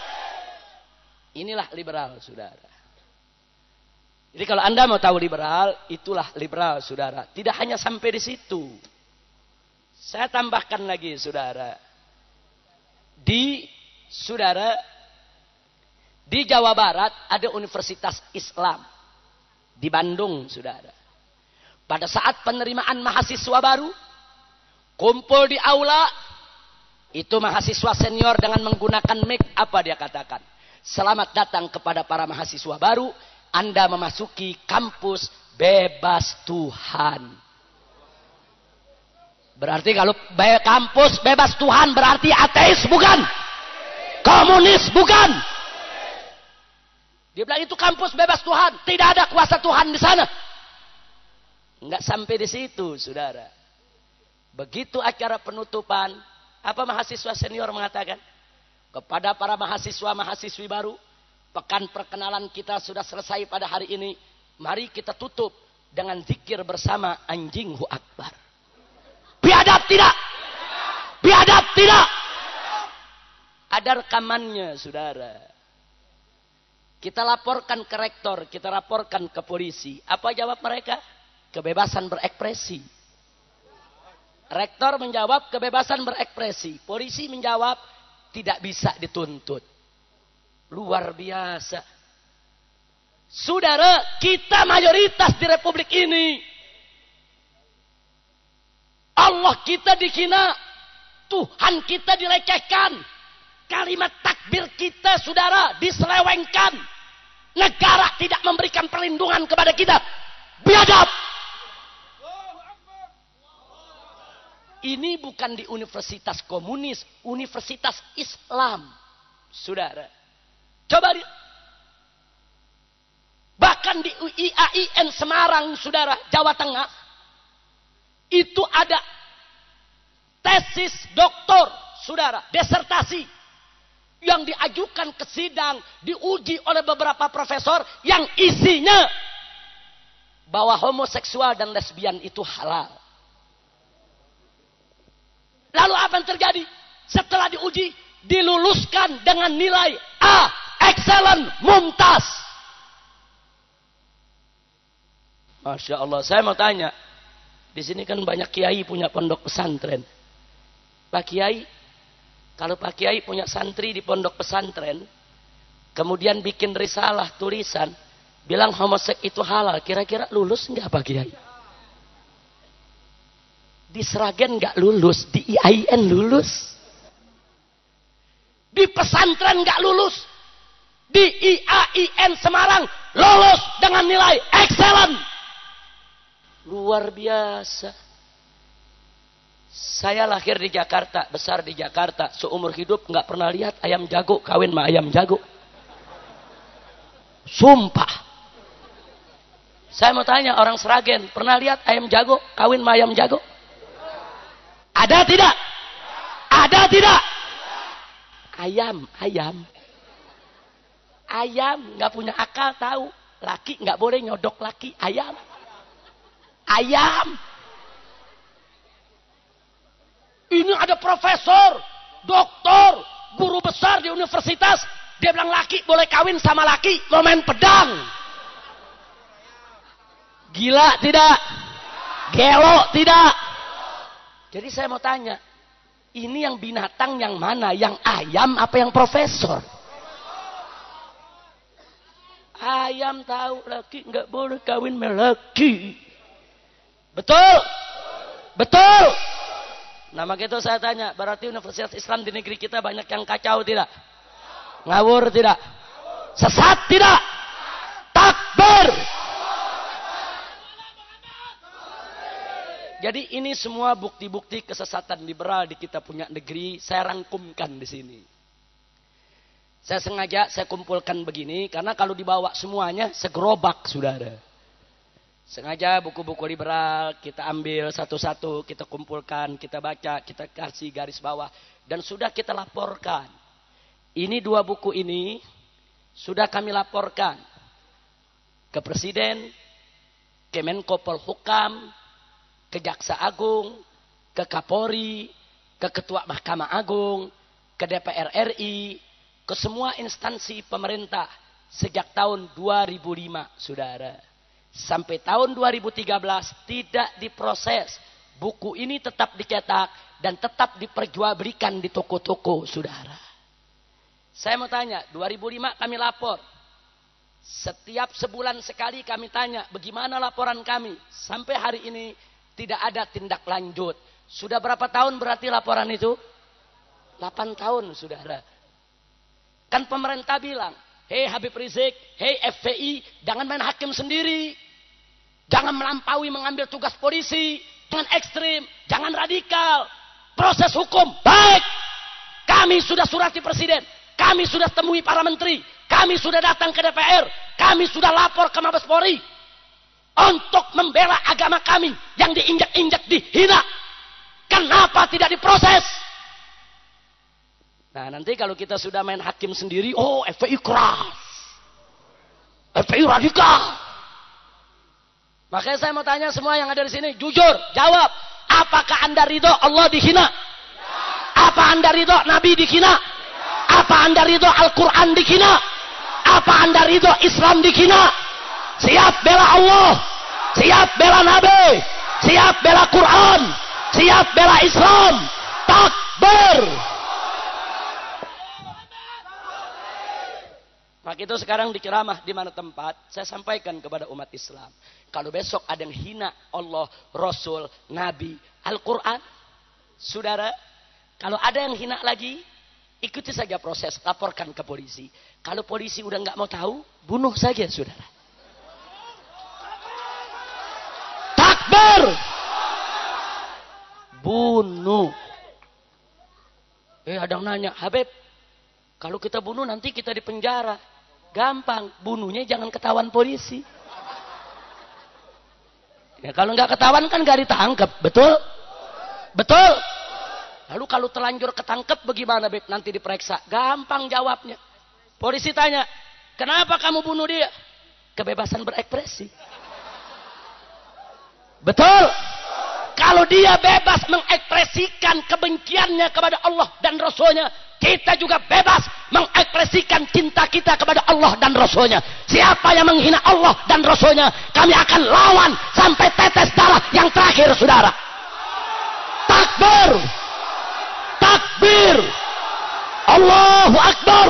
Inilah liberal, saudara. Jadi kalau Anda mau tahu liberal, itulah liberal, saudara. Tidak hanya sampai di situ. Saya tambahkan lagi, saudara. Di, saudara, di Jawa Barat ada Universitas Islam. Di Bandung, saudara. Pada saat penerimaan mahasiswa baru, kumpul di aula, itu mahasiswa senior dengan menggunakan mic, apa dia katakan? Selamat datang kepada para mahasiswa baru, Anda memasuki kampus bebas Tuhan. Berarti kalau be kampus bebas Tuhan berarti ateis bukan? Komunis bukan? Dia bilang itu kampus bebas Tuhan, tidak ada kuasa Tuhan di sana. Enggak sampai di situ, saudara. Begitu acara penutupan, apa mahasiswa senior mengatakan? Kepada para mahasiswa-mahasiswi baru, pekan perkenalan kita sudah selesai pada hari ini. Mari kita tutup dengan zikir bersama Anjinghu Akbar. Biadab tidak? Biadab tidak? Ada rekamannya, saudara. Kita laporkan ke rektor, kita laporkan ke polisi. Apa jawab mereka? Kebebasan berekspresi. Rektor menjawab kebebasan berekspresi. Polisi menjawab tidak bisa dituntut. Luar biasa. Saudara, kita mayoritas di Republik ini. Allah kita dihina, Tuhan kita dilecehkan, kalimat takbir kita, saudara, diselewengkan, negara tidak memberikan perlindungan kepada kita. Biadab. Ini bukan di universitas komunis, universitas Islam, saudara. Coba di, bahkan di U I A I N Semarang, saudara, Jawa Tengah, itu ada tesis doktor, saudara, desertasi yang diajukan ke sidang, diuji oleh beberapa profesor yang isinya bahwa homoseksual dan lesbian itu halal. Lalu apa yang terjadi? Setelah diuji, diluluskan dengan nilai A, excellent, mumtaz. Masya Allah, saya mau tanya, di sini kan banyak kiai punya pondok pesantren. Pak Kiai, kalau Pak Kiai punya santri di pondok pesantren, kemudian bikin risalah tulisan, bilang homoseks itu halal, kira-kira lulus nggak Pak Kiai? Di Sragen nggak lulus, di I A I N lulus. Di pesantren nggak lulus, di I A I N Semarang lulus dengan nilai excellent. Luar biasa. Saya lahir di Jakarta, besar di Jakarta, seumur hidup nggak pernah lihat ayam jago kawin sama ayam jago. Sumpah. Saya mau tanya orang Sragen, pernah lihat ayam jago kawin sama ayam jago? Ada tidak? Ada tidak? Ayam, ayam. Ayam nggak punya akal tahu, laki nggak boleh nyodok laki, ayam. Ayam. Ini ada profesor, doktor, guru besar di universitas. Dia bilang laki boleh kawin sama laki, mau main pedang. Gila tidak? Gelo tidak? Jadi saya mau tanya, ini yang binatang yang mana? Yang ayam apa yang profesor? Ayam tahu laki nggak boleh kawin sama laki. Betul? Betul? Nah maka itu saya tanya, berarti universitas Islam di negeri kita banyak yang kacau tidak? Ngawur tidak? Sesat tidak? Takbir! Jadi ini semua bukti-bukti kesesatan liberal di kita punya negeri, saya rangkumkan di sini. Saya sengaja saya kumpulkan begini, karena kalau dibawa semuanya segerobak saudara. Sengaja buku-buku liberal kita ambil satu-satu, kita kumpulkan, kita baca, kita kasih garis bawah. Dan sudah kita laporkan. Ini dua buku ini sudah kami laporkan ke Presiden, ke Menko Polhukam, ke Jaksa Agung, ke Kapolri, ke Ketua Mahkamah Agung, ke D P R R I, ke semua instansi pemerintah sejak tahun dua ribu lima, saudara. Sampai tahun dua ribu tiga belas tidak diproses. Buku ini tetap dicetak dan tetap diperjualbelikan di toko-toko, saudara. Saya mau tanya, dua ribu lima kami lapor. Setiap sebulan sekali kami tanya, bagaimana laporan kami? Sampai hari ini tidak ada tindak lanjut. Sudah berapa tahun berarti laporan itu? delapan tahun, saudara. Kan pemerintah bilang, hei Habib Rizik, hei F P I, jangan main hakim sendiri. Jangan melampaui mengambil tugas polisi. Jangan ekstrim, jangan radikal. Proses hukum, baik. Kami sudah surati Presiden. Kami sudah temui para menteri. Kami sudah datang ke D P R. Kami sudah lapor ke Mabes Polri. Untuk membela agama kami yang diinjak-injak, dihina. Kenapa tidak diproses? Nah nanti kalau kita sudah main hakim sendiri, oh F P I keras. F P I radikal. Makanya saya mau tanya semua yang ada di sini, jujur, jawab. Apakah Anda ridho Allah dihina? Apa Anda ridho Nabi dihina? Apa Anda ridho Al-Quran dihina? Apa Anda ridho Islam dihina? Siap bela Allah, siap bela Nabi, siap bela Quran, siap bela Islam. Takbir! Maka itu sekarang di ceramah di mana tempat saya sampaikan kepada umat Islam. Kalau besok ada yang hina Allah, Rasul, Nabi, Al-Quran. Saudara, kalau ada yang hina lagi, ikuti saja proses, laporkan ke polisi. Kalau polisi udah nggak mau tahu, bunuh saja saudara. Takbir! Bunuh. Eh ada yang nanya, Habib, kalau kita bunuh nanti kita di penjara. Gampang, bunuhnya jangan ketahuan polisi. Ya kalau nggak ketahuan kan nggak ditangkap, betul? Betul? Lalu kalau terlanjur ketangkep bagaimana, Beb? Nanti diperiksa. Gampang jawabnya. Polisi tanya, kenapa kamu bunuh dia? Kebebasan berekspresi. Betul? Kalau dia bebas mengekspresikan kebenciannya kepada Allah dan Rasulnya, kita juga bebas mengekspresikan cinta kita kepada Allah dan Rasulnya. Siapa yang menghina Allah dan Rasulnya, kami akan lawan sampai tetes darah yang terakhir, saudara. Takbir! Takbir! Allahu Akbar!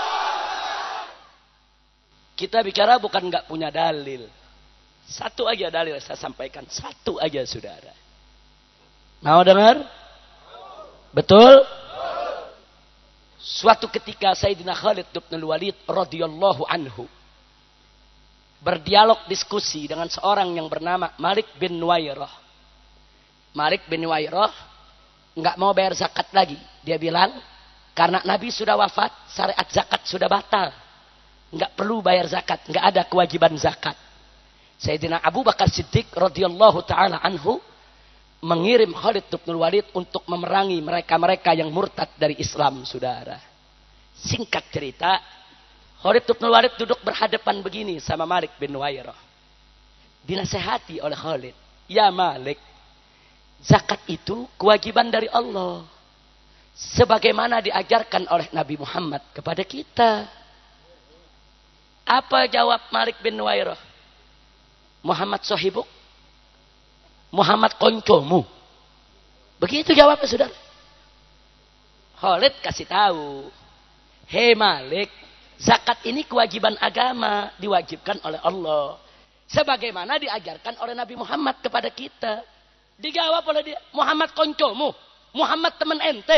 Kita bicara bukan nggak punya dalil. Satu aja dalil saya sampaikan. Satu aja, saudara. Mau dengar? Betul? Suatu ketika Sayyidina Khalid bin Walid radhiyallahu anhu berdialog diskusi dengan seorang yang bernama Malik bin Nuwairah. Malik bin Nuwairah nggak mau bayar zakat lagi. Dia bilang, karena Nabi sudah wafat, syariat zakat sudah batal. Nggak perlu bayar zakat, nggak ada kewajiban zakat. Sayyidina Abu Bakar Siddiq radhiyallahu taala anhu mengirim Khalid bin Walid untuk memerangi mereka-mereka yang murtad dari Islam, saudara. Singkat cerita, Khalid bin Walid duduk berhadapan begini sama Malik bin Nuwairah. Dinasehati oleh Khalid. Ya Malik, zakat itu kewajiban dari Allah. Sebagaimana diajarkan oleh Nabi Muhammad kepada kita. Apa jawab Malik bin Nuwairah? Muhammad sahibuk? Muhammad koncomu? Begitu jawabnya, saudara. Khalid kasih tahu. Hei Malik, zakat ini kewajiban agama, diwajibkan oleh Allah. Sebagaimana diajarkan oleh Nabi Muhammad kepada kita. Dijawab oleh dia, Muhammad koncomu? Muhammad teman ente?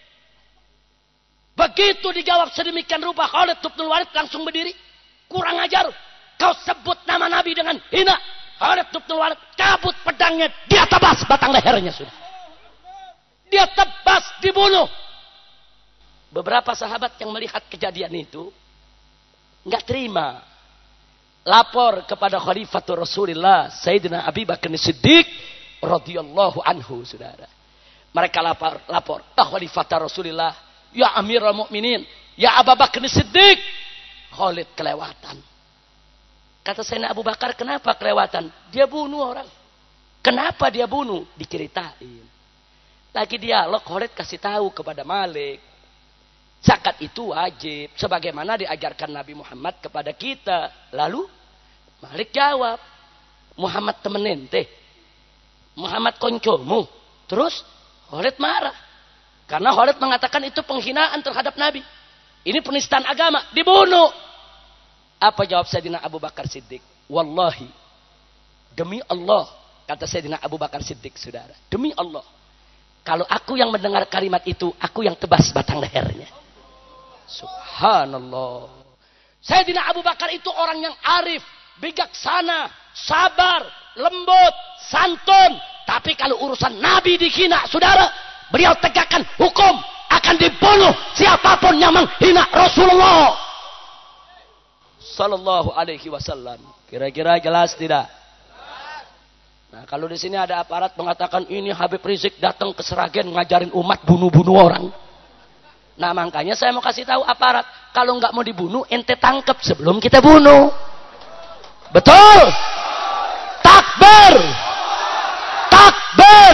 Begitu dijawab sedemikian rupa, Khalid bin Walid langsung berdiri. Kurang ajar, kau sebut nama Nabi dengan hina. Khalid bin Walid cabut pedangnya, dia tebas batang lehernya sudah. Dia tebas, dibunuh. Beberapa sahabat yang melihat kejadian itu nggak terima, lapor kepada Khalifatul Rasulullah Sayyidina Abi Bakar Siddiq radhiyallahu anhu, saudara. Mereka lapor, lapor, "Ya Khalifatul Rasulullah, ya Amirul Mukminin, ya Abu Bakar Siddiq, Khalid kelewatan." Kata Sayyidina Abu Bakar, "Kenapa kelewatan?" Dia bunuh orang. Kenapa dia bunuh? Diceritain. Lagi dialog, Khalid kasih tahu kepada Malik, zakat itu wajib sebagaimana diajarkan Nabi Muhammad kepada kita. Lalu Malik jawab, Muhammad temen ente? Muhammad koncomu? Terus Khalid marah. Karena Khalid mengatakan itu penghinaan terhadap Nabi. Ini penistaan agama, dibunuh. Apa jawab Sayyidina Abu Bakar Siddiq? Wallahi, demi Allah, kata Sayyidina Abu Bakar Siddiq, saudara, demi Allah, kalau aku yang mendengar kalimat itu, aku yang tebas batang lehernya. Subhanallah. Sayyidina Abu Bakar itu orang yang arif, bijaksana, sabar, lembut, santun. Tapi kalau urusan Nabi dihina, saudara, beliau tegakkan hukum, akan dibunuh siapapun yang menghina Rasulullah Sallallahu Alaihi Wasallam. Kira-kira jelas tidak? Nah, kalau di sini ada aparat mengatakan ini Habib Rizik datang ke Seragen ngajarin umat bunuh-bunuh orang. Nah, makanya saya mau kasih tahu aparat, kalau nggak mau dibunuh, ente tangkep sebelum kita bunuh. Betul? Takbir! Takbir!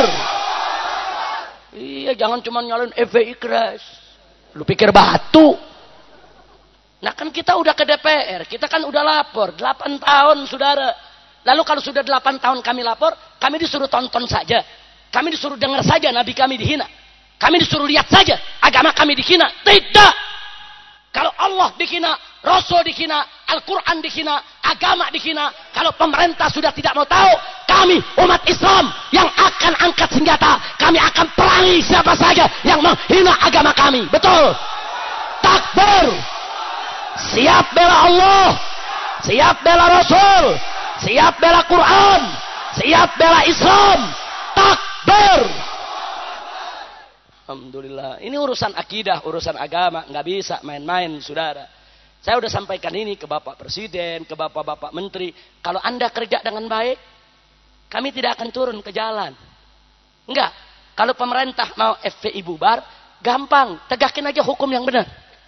Iya, jangan cuma nyalin F V I keras. Lu pikir batu? Nah, kan kita udah ke D P R, kita kan udah lapor delapan tahun, saudara. Lalu kalau sudah delapan tahun kami lapor, kami disuruh tonton saja. Kami disuruh dengar saja Nabi kami dihina. Kami disuruh lihat saja agama kami dihina. Tidak. Kalau Allah dihina, Rasul dihina, Al-Quran dihina, agama dihina. Kalau pemerintah sudah tidak mau tahu, kami umat Islam yang akan angkat senjata. Kami akan perangi siapa saja yang menghina agama kami. Betul? Takbir! Siap bela Allah, siap bela Rasul, siap bela Quran, siap bela Islam. Takbir! Alhamdulillah. Ini urusan akidah, urusan agama, nggak bisa main-main, saudara. Saya udah sampaikan ini ke Bapak Presiden, ke Bapak-Bapak Menteri. Kalau Anda kerja dengan baik, kami tidak akan turun ke jalan. Enggak. Kalau pemerintah mau F P I bubar, gampang, tegakin aja hukum yang benar.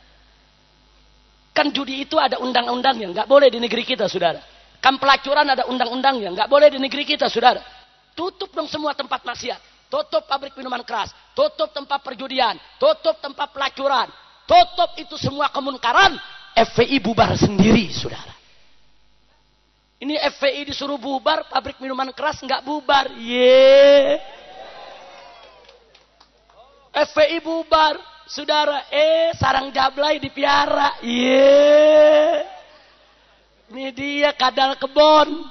Kan judi itu ada undang-undangnya, nggak boleh di negeri kita, saudara. Kan pelacuran ada undang-undangnya, nggak boleh di negeri kita, saudara. Tutup dong semua tempat maksiat, tutup pabrik minuman keras, tutup tempat perjudian, tutup tempat pelacuran, tutup itu semua kemunkaran. F P I bubar sendiri, saudara. Ini F P I disuruh bubar, pabrik minuman keras nggak bubar, ye. F P I bubar. Saudara, eh sarang jablay dipiara. Iya. Ini dia kadal kebon.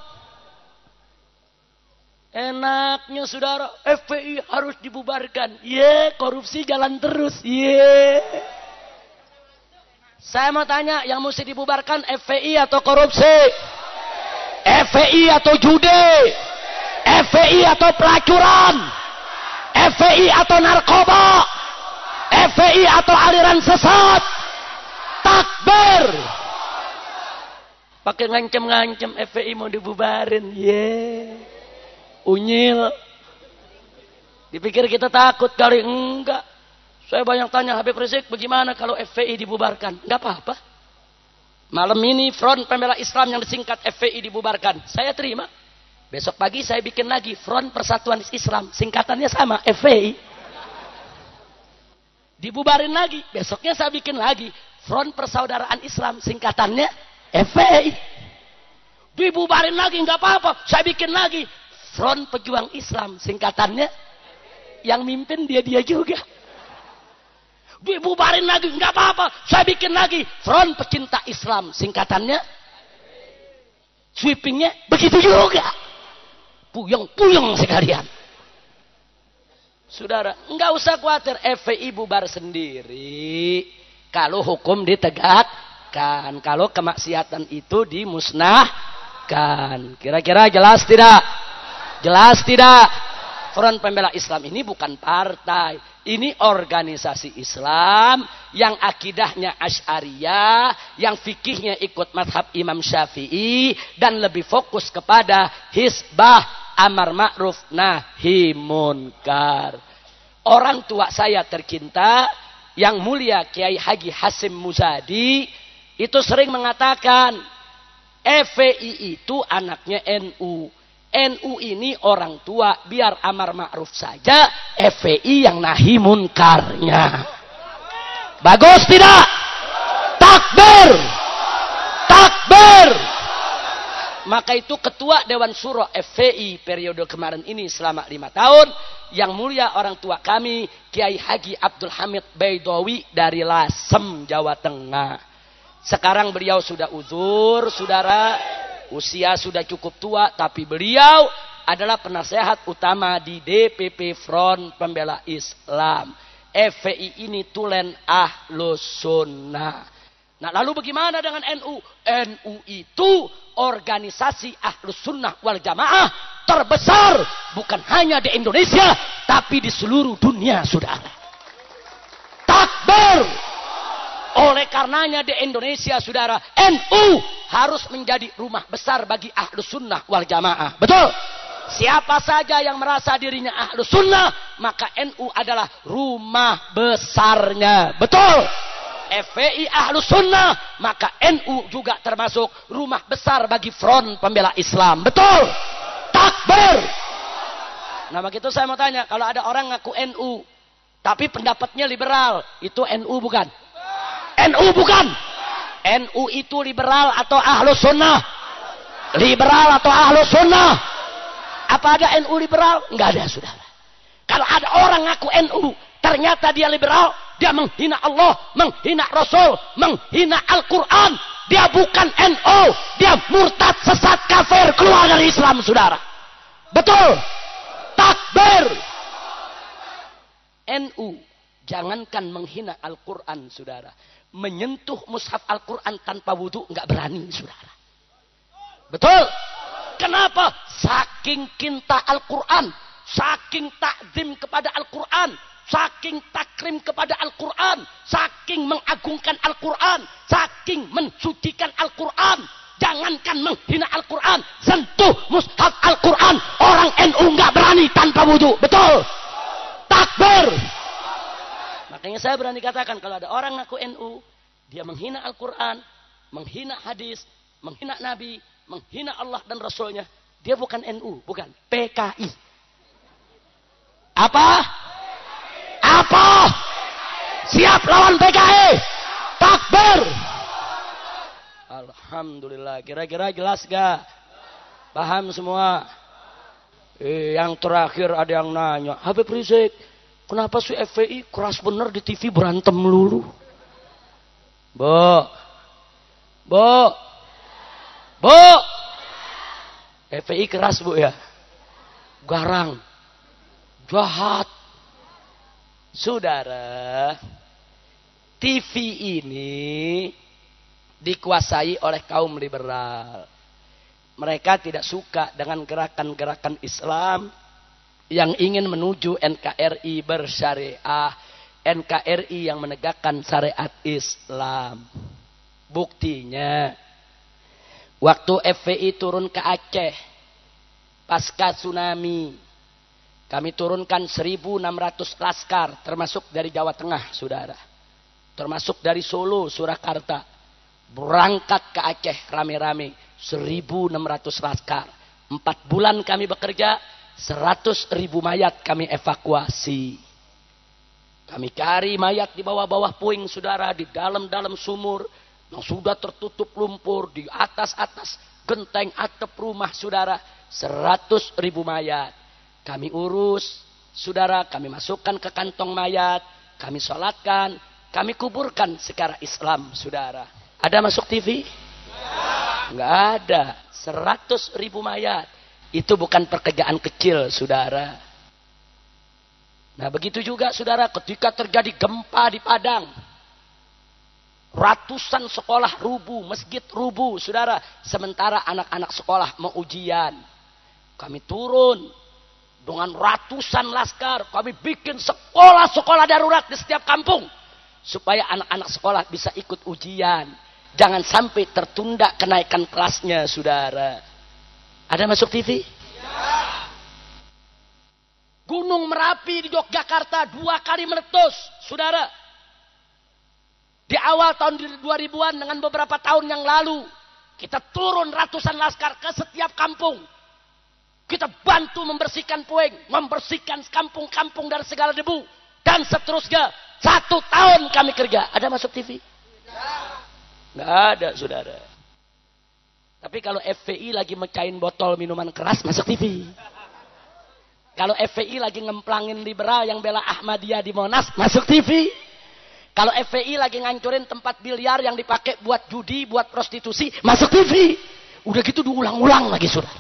Enaknya saudara, F P I harus dibubarkan. Iya, korupsi jalan terus. Iya. Saya mau tanya, yang mesti dibubarkan F P I atau korupsi? F P I atau judi? F P I atau pelacuran? F P I atau narkoba? F P I atau aliran sesat? Takbir! Pakai ngancem-ngancem F P I mau dibubarin. Ye. Unyil. Dipikir kita takut kali. Enggak. Saya banyak tanya Habib Rizik, bagaimana kalau F P I dibubarkan? Enggak apa-apa. Malam ini Front Pembela Islam yang disingkat F P I dibubarkan. Saya terima. Besok pagi saya bikin lagi Front Persatuan Islam, singkatannya sama, F P I. Dibubarin lagi, besoknya saya bikin lagi Front Persaudaraan Islam, singkatannya F P I. Dibubarin lagi, nggak apa-apa, saya bikin lagi Front Pejuang Islam, singkatannya yang mimpin dia-dia juga. Dibubarin lagi, nggak apa-apa, saya bikin lagi Front Pecinta Islam, singkatannya sweepingnya begitu juga. Puyeng-puyeng sekalian. Saudara, nggak usah khawatir, F P I bubar sendiri kalau hukum ditegakkan, kalau kemaksiatan itu dimusnahkan. Kira-kira jelas tidak? Jelas tidak? Front Pembela Islam ini bukan partai, ini organisasi Islam yang akidahnya Asy'ariyah, yang fikihnya ikut mazhab Imam Syafi'i dan lebih fokus kepada hisbah amar ma'ruf nahi munkar. Orang tua saya tercinta yang mulia Kiai Haji Hasyim Muzadi itu sering mengatakan F P I itu anaknya N U. N U ini orang tua biar amar ma'ruf saja, F P I yang nahi munkarnya. Bagus tidak? Takbir! Takbir! Maka itu ketua Dewan Syuro F P I periode kemarin ini selama lima tahun, yang mulia orang tua kami Kiai Haji Abdul Hamid Baidowi dari Lasem, Jawa Tengah. Sekarang beliau sudah uzur, saudara, usia sudah cukup tua, tapi beliau adalah penasehat utama di D P P Front Pembela Islam. F P I ini tulen Ahlus Sunnah. Nah, lalu bagaimana dengan N U? N U itu organisasi Ahlus Sunnah wal Jamaah terbesar bukan hanya di Indonesia, tapi di seluruh dunia, saudara. Takbir! Oleh karenanya di Indonesia, saudara, N U harus menjadi rumah besar bagi Ahlus Sunnah wal Jamaah. Betul? Siapa saja yang merasa dirinya Ahlus Sunnah, maka N U adalah rumah besarnya. Betul? F P I Ahlus Sunnah, maka N U juga termasuk rumah besar bagi Front Pembela Islam. Betul? Takbir! Nah, begitu saya mau tanya, kalau ada orang ngaku N U, tapi pendapatnya liberal, itu N U bukan? N U bukan? N U itu liberal atau Ahlus Sunnah? Liberal atau Ahlus Sunnah? Apa ada N U liberal? Enggak ada, saudara. Kalau ada orang ngaku N U, ternyata dia liberal, dia menghina Allah, menghina Rasul, menghina Al-Quran. Dia bukan N U, dia murtad, sesat, kafir, keluar dari Islam, saudara. Betul? Takbir! N U, jangankan menghina Al-Quran, saudara. Menyentuh mushaf Al-Quran tanpa wudhu, nggak berani, saudara. Betul? Kenapa? Saking cinta Al-Quran, saking takzim kepada Al-Quran, saking takrim kepada Al-Quran, saking mengagungkan Al-Quran, saking mensucikan Al-Quran. Jangankan menghina Al-Quran, sentuh mushaf Al-Quran, orang N U nggak berani tanpa wudhu. Betul? Takbir! Makanya saya berani katakan, kalau ada orang ngaku N U, dia menghina Al-Quran, menghina hadis, menghina Nabi, menghina Allah dan Rasulnya, dia bukan N U, bukan P K I. Apa? Apa? Siap lawan P K I? Takbir! Alhamdulillah. Kira-kira jelas gak? Paham semua? Eh, yang terakhir ada yang nanya, Habib Rizik, kenapa sih F P I keras bener di T V berantem melulu? Bo, Bo, Bo, F P I keras, Bu, ya? Garang, jahat. Saudara, T V ini dikuasai oleh kaum liberal. Mereka tidak suka dengan gerakan-gerakan Islam yang ingin menuju N K R I bersyariah, N K R I yang menegakkan syariat Islam. Buktinya, waktu F P I turun ke Aceh pasca tsunami, kami turunkan seribu enam ratus laskar, termasuk dari Jawa Tengah, saudara, termasuk dari Solo, Surakarta, berangkat ke Aceh rame-rame, seribu enam ratus laskar. Empat bulan kami bekerja, seratus ribu mayat kami evakuasi. Kami cari mayat di bawah-bawah puing saudara, di dalam-dalam sumur yang sudah tertutup lumpur, di atas-atas genteng atap rumah saudara, seratus ribu mayat. Kami urus saudara, kami masukkan ke kantong mayat, kami sholatkan, kami kuburkan secara Islam saudara. Ada masuk T V? Enggak ada. Seratus ribu mayat. Itu bukan pekerjaan kecil saudara. Nah begitu juga saudara ketika terjadi gempa di Padang. Ratusan sekolah rubuh, masjid rubuh saudara. Sementara anak-anak sekolah mau ujian. Kami turun dengan ratusan laskar. Kami bikin sekolah-sekolah darurat di setiap kampung. Supaya anak-anak sekolah bisa ikut ujian. Jangan sampai tertunda kenaikan kelasnya saudara. Ada masuk T V? Gunung Merapi di Yogyakarta dua kali meletus, saudara. Di awal tahun dua ribuan dengan beberapa tahun yang lalu, kita turun ratusan laskar ke setiap kampung. Kita bantu membersihkan puing, membersihkan kampung-kampung dari segala debu. Dan seterusnya, satu tahun kami kerja. Ada masuk T V? Nggak ada, saudara. Tapi kalau F P I lagi mecahin botol minuman keras, masuk T V. Kalau F P I lagi ngemplangin liberal yang bela Ahmadiyah di Monas, masuk T V. Kalau F P I lagi ngancurin tempat biliar yang dipakai buat judi, buat prostitusi, masuk T V. Udah gitu diulang-ulang lagi, saudara.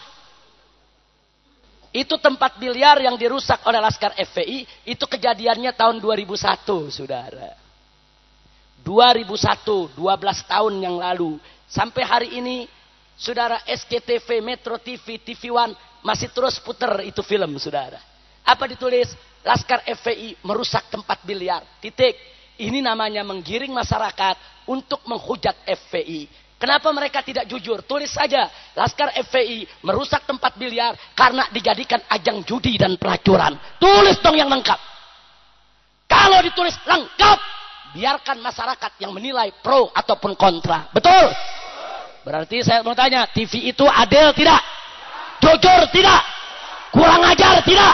Itu tempat biliar yang dirusak oleh Laskar F P I, itu kejadiannya tahun dua ribu satu, saudara. dua ribu satu, dua belas tahun yang lalu. Sampai hari ini, saudara, S C T V, Metro T V, T V One, masih terus putar itu film, saudara. Apa ditulis? Laskar F P I merusak tempat biliar. Titik. Ini namanya menggiring masyarakat untuk menghujat F P I. Kenapa mereka tidak jujur? Tulis saja. Laskar F P I merusak tempat biliar karena dijadikan ajang judi dan pelacuran. Tulis dong yang lengkap. Kalau ditulis lengkap, biarkan masyarakat yang menilai pro ataupun kontra. Betul? Berarti saya mau tanya, T V itu adil tidak? Jujur tidak? Kurang ajar tidak?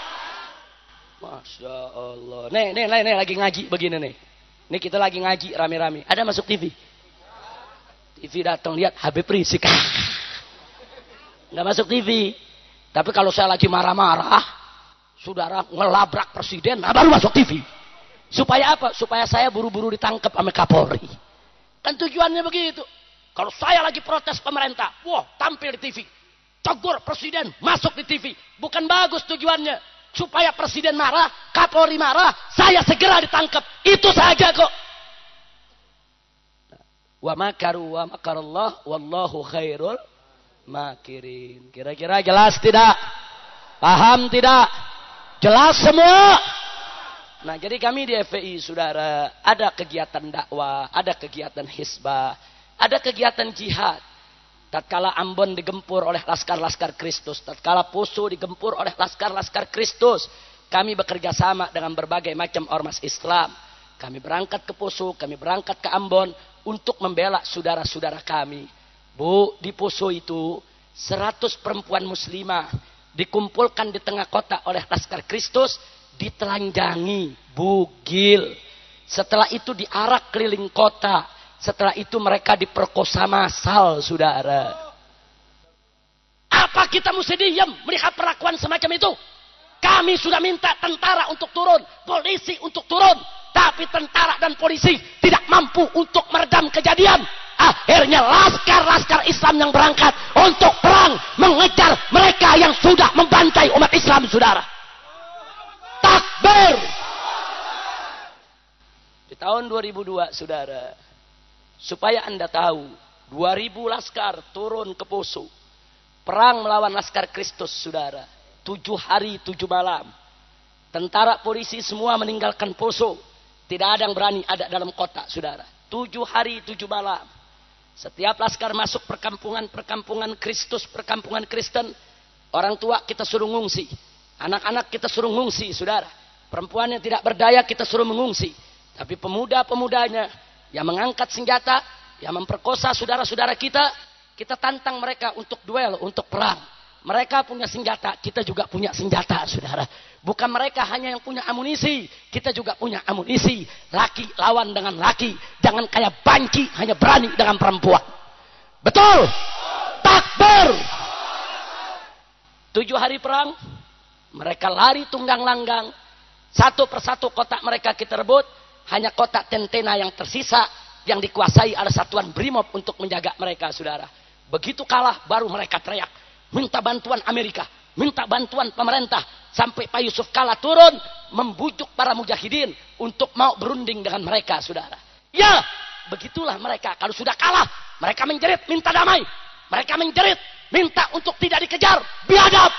Masya Allah. Nih, nih, nih, nih lagi ngaji begini nih. Nih kita lagi ngaji rame-rame. Ada masuk T V? T V datang lihat Habib Rizik. Nggak masuk T V. Tapi kalau saya lagi marah-marah, saudara ngelabrak presiden, nah baru masuk T V. Supaya apa? Supaya saya buru-buru ditangkap sama Kapolri. Kan tujuannya begitu. Kalau saya lagi protes pemerintah, wah tampil di T V. Tegur presiden, masuk di T V. Bukan bagus tujuannya. Supaya presiden marah, Kapolri marah, saya segera ditangkap. Itu saja kok. Wa makaru wa makarallah wallahu khairul makirin. Kira-kira jelas tidak? Paham tidak? Jelas semua? Nah, jadi kami di F P I, saudara, ada kegiatan dakwah, ada kegiatan hisbah, ada kegiatan jihad. Tatkala Ambon digempur oleh laskar-laskar Kristus, tatkala Poso digempur oleh laskar-laskar Kristus, kami bekerja sama dengan berbagai macam ormas Islam. Kami berangkat ke Poso, kami berangkat ke Ambon untuk membela saudara-saudara kami. Bu, di Poso itu seratus perempuan muslimah dikumpulkan di tengah kota oleh laskar Kristus, ditelanjangi, bugil. Setelah itu diarak keliling kota. Setelah itu mereka diperkosa massal, saudara. Apa kita mesti diam melihat perlakuan semacam itu? Kami sudah minta tentara untuk turun, polisi untuk turun. Tapi tentara dan polisi tidak mampu untuk meredam kejadian. Akhirnya laskar-laskar Islam yang berangkat untuk perang mengejar mereka yang sudah membantai umat Islam, saudara. Takbir. Di tahun dua ribu dua, saudara, supaya Anda tahu, dua ribu laskar turun ke Poso. Perang melawan laskar Kristus, saudara. Tujuh hari, tujuh malam. Tentara polisi semua meninggalkan Poso. Tidak ada yang berani ada dalam kota, saudara. Tujuh hari, tujuh malam. Setiap laskar masuk perkampungan-perkampungan Kristus, perkampungan Kristen. Orang tua kita suruh ngungsi. Anak-anak kita suruh ngungsi, saudara. Perempuan yang tidak berdaya kita suruh mengungsi. Tapi pemuda-pemudanya yang mengangkat senjata, yang memperkosa saudara-saudara kita, kita tantang mereka untuk duel, untuk perang. Mereka punya senjata, kita juga punya senjata, saudara. Bukan mereka hanya yang punya amunisi, kita juga punya amunisi. Laki lawan dengan laki, jangan kayak banci hanya berani dengan perempuan. Betul? Takbir. Tujuh hari perang, mereka lari tunggang langgang. Satu persatu kotak mereka kita rebut. Hanya kotak Tentena yang tersisa, yang dikuasai ada satuan Brimob untuk menjaga mereka, saudara. Begitu kalah, baru mereka teriak. Minta bantuan Amerika, minta bantuan pemerintah. Sampai Pak Yusuf Kala turun, membujuk para mujahidin untuk mau berunding dengan mereka, saudara. Ya, begitulah mereka. Kalau sudah kalah, mereka menjerit, minta damai. Mereka menjerit, minta untuk tidak dikejar, biadab.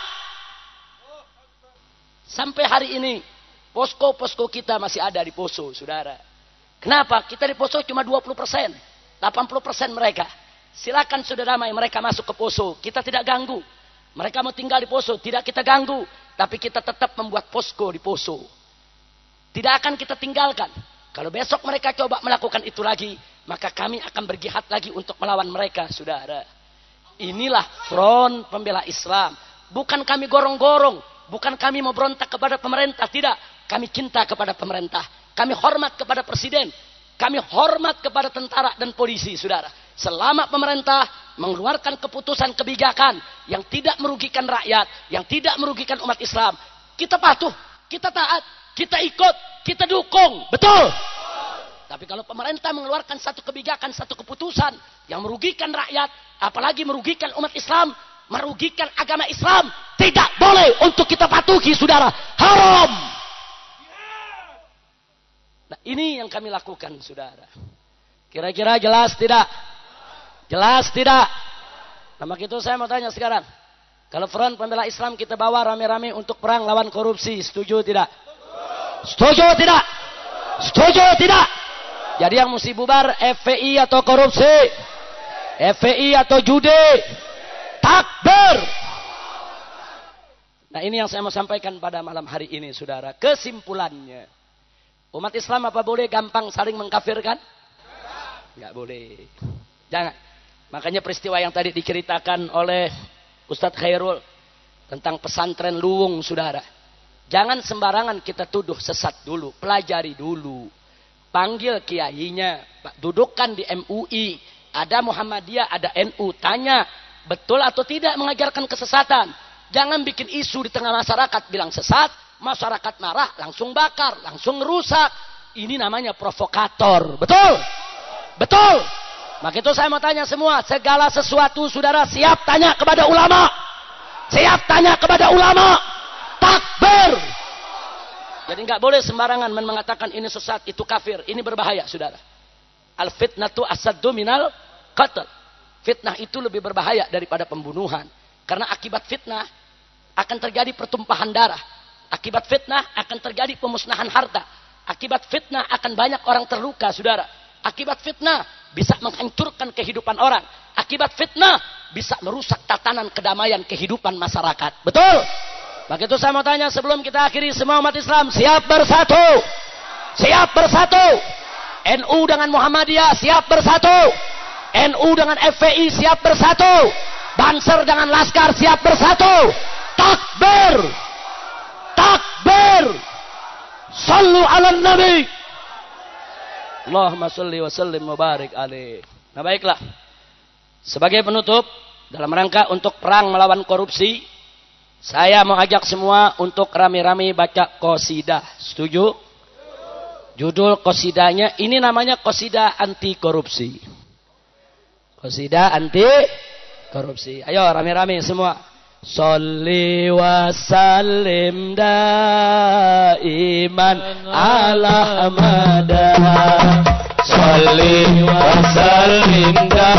Sampai hari ini, posko-posko kita masih ada di Poso, saudara. Kenapa? Kita di Poso cuma dua puluh persen. delapan puluh persen mereka. Silakan saudara damai mereka masuk ke Poso. Kita tidak ganggu. Mereka mau tinggal di Poso, tidak kita ganggu. Tapi kita tetap membuat posko di Poso. Tidak akan kita tinggalkan. Kalau besok mereka coba melakukan itu lagi, maka kami akan berjihad lagi untuk melawan mereka, saudara. Inilah front pembela Islam. Bukan kami gorong-gorong. Bukan kami mau berontak kepada pemerintah. Tidak. Kami cinta kepada pemerintah. Kami hormat kepada presiden. Kami hormat kepada tentara dan polisi, saudara. Selama pemerintah mengeluarkan keputusan kebijakan yang tidak merugikan rakyat, yang tidak merugikan umat Islam, kita patuh, kita taat, kita ikut, kita dukung. Betul? Tapi kalau pemerintah mengeluarkan satu kebijakan, satu keputusan yang merugikan rakyat, apalagi merugikan umat Islam, merugikan agama Islam, tidak boleh untuk kita patuhi, saudara. Haram. Nah, ini yang kami lakukan, saudara. Kira-kira jelas tidak? Jelas tidak? Nah, maka itu saya mau tanya sekarang. Kalau front pembela Islam kita bawa rame-rame untuk perang lawan korupsi, setuju tidak? Setuju tidak? Setuju tidak? Jadi yang mesti bubar F P I atau korupsi? F P I atau judi? Takbir! Nah, ini yang saya mau sampaikan pada malam hari ini, saudara. Kesimpulannya, umat Islam apa boleh gampang saling mengkafirkan? Enggak boleh. Jangan. Makanya peristiwa yang tadi diceritakan oleh Ustadz Khairul tentang pesantren Luwung, saudara. Jangan sembarangan kita tuduh sesat dulu. Pelajari dulu. Panggil kiainya. Dudukkan di M U I. Ada Muhammadiyah, ada N U. Tanya, betul atau tidak mengajarkan kesesatan? Jangan bikin isu di tengah masyarakat. Bilang sesat, masyarakat marah, langsung bakar, langsung rusak. Ini namanya provokator. Betul? Betul? Maka itu saya mau tanya semua, segala sesuatu saudara siap tanya kepada ulama. Siap tanya kepada ulama. Takbir. Jadi nggak boleh sembarangan mengatakan ini sesat, itu kafir, ini berbahaya, saudara. Al fitnatu asaddu minal qatl. Fitnah itu lebih berbahaya daripada pembunuhan. Karena akibat fitnah akan terjadi pertumpahan darah. Akibat fitnah akan terjadi pemusnahan harta. Akibat fitnah akan banyak orang terluka, saudara. Akibat fitnah bisa menghancurkan kehidupan orang. Akibat fitnah bisa merusak tatanan kedamaian kehidupan masyarakat. Betul? Maka itu saya mau tanya sebelum kita akhiri, semua umat Islam siap bersatu. Siap bersatu. N U dengan Muhammadiyah siap bersatu. N U dengan F P I siap bersatu. Banser dengan Laskar siap bersatu. Takbir. Takbir. Sallu ala Nabi. Allahumma salli wa sallim wa barik alaih. Nah, baiklah. Sebagai penutup, dalam rangka untuk perang melawan korupsi, saya mau ajak semua untuk rame-rame baca qasidah. Setuju? Judul qasidahnya ini namanya qasidah anti korupsi. Qasidah anti korupsi. Ayo rame-rame semua. Sholli wa sallim daiman ala Ahmada. Sholli wa sallim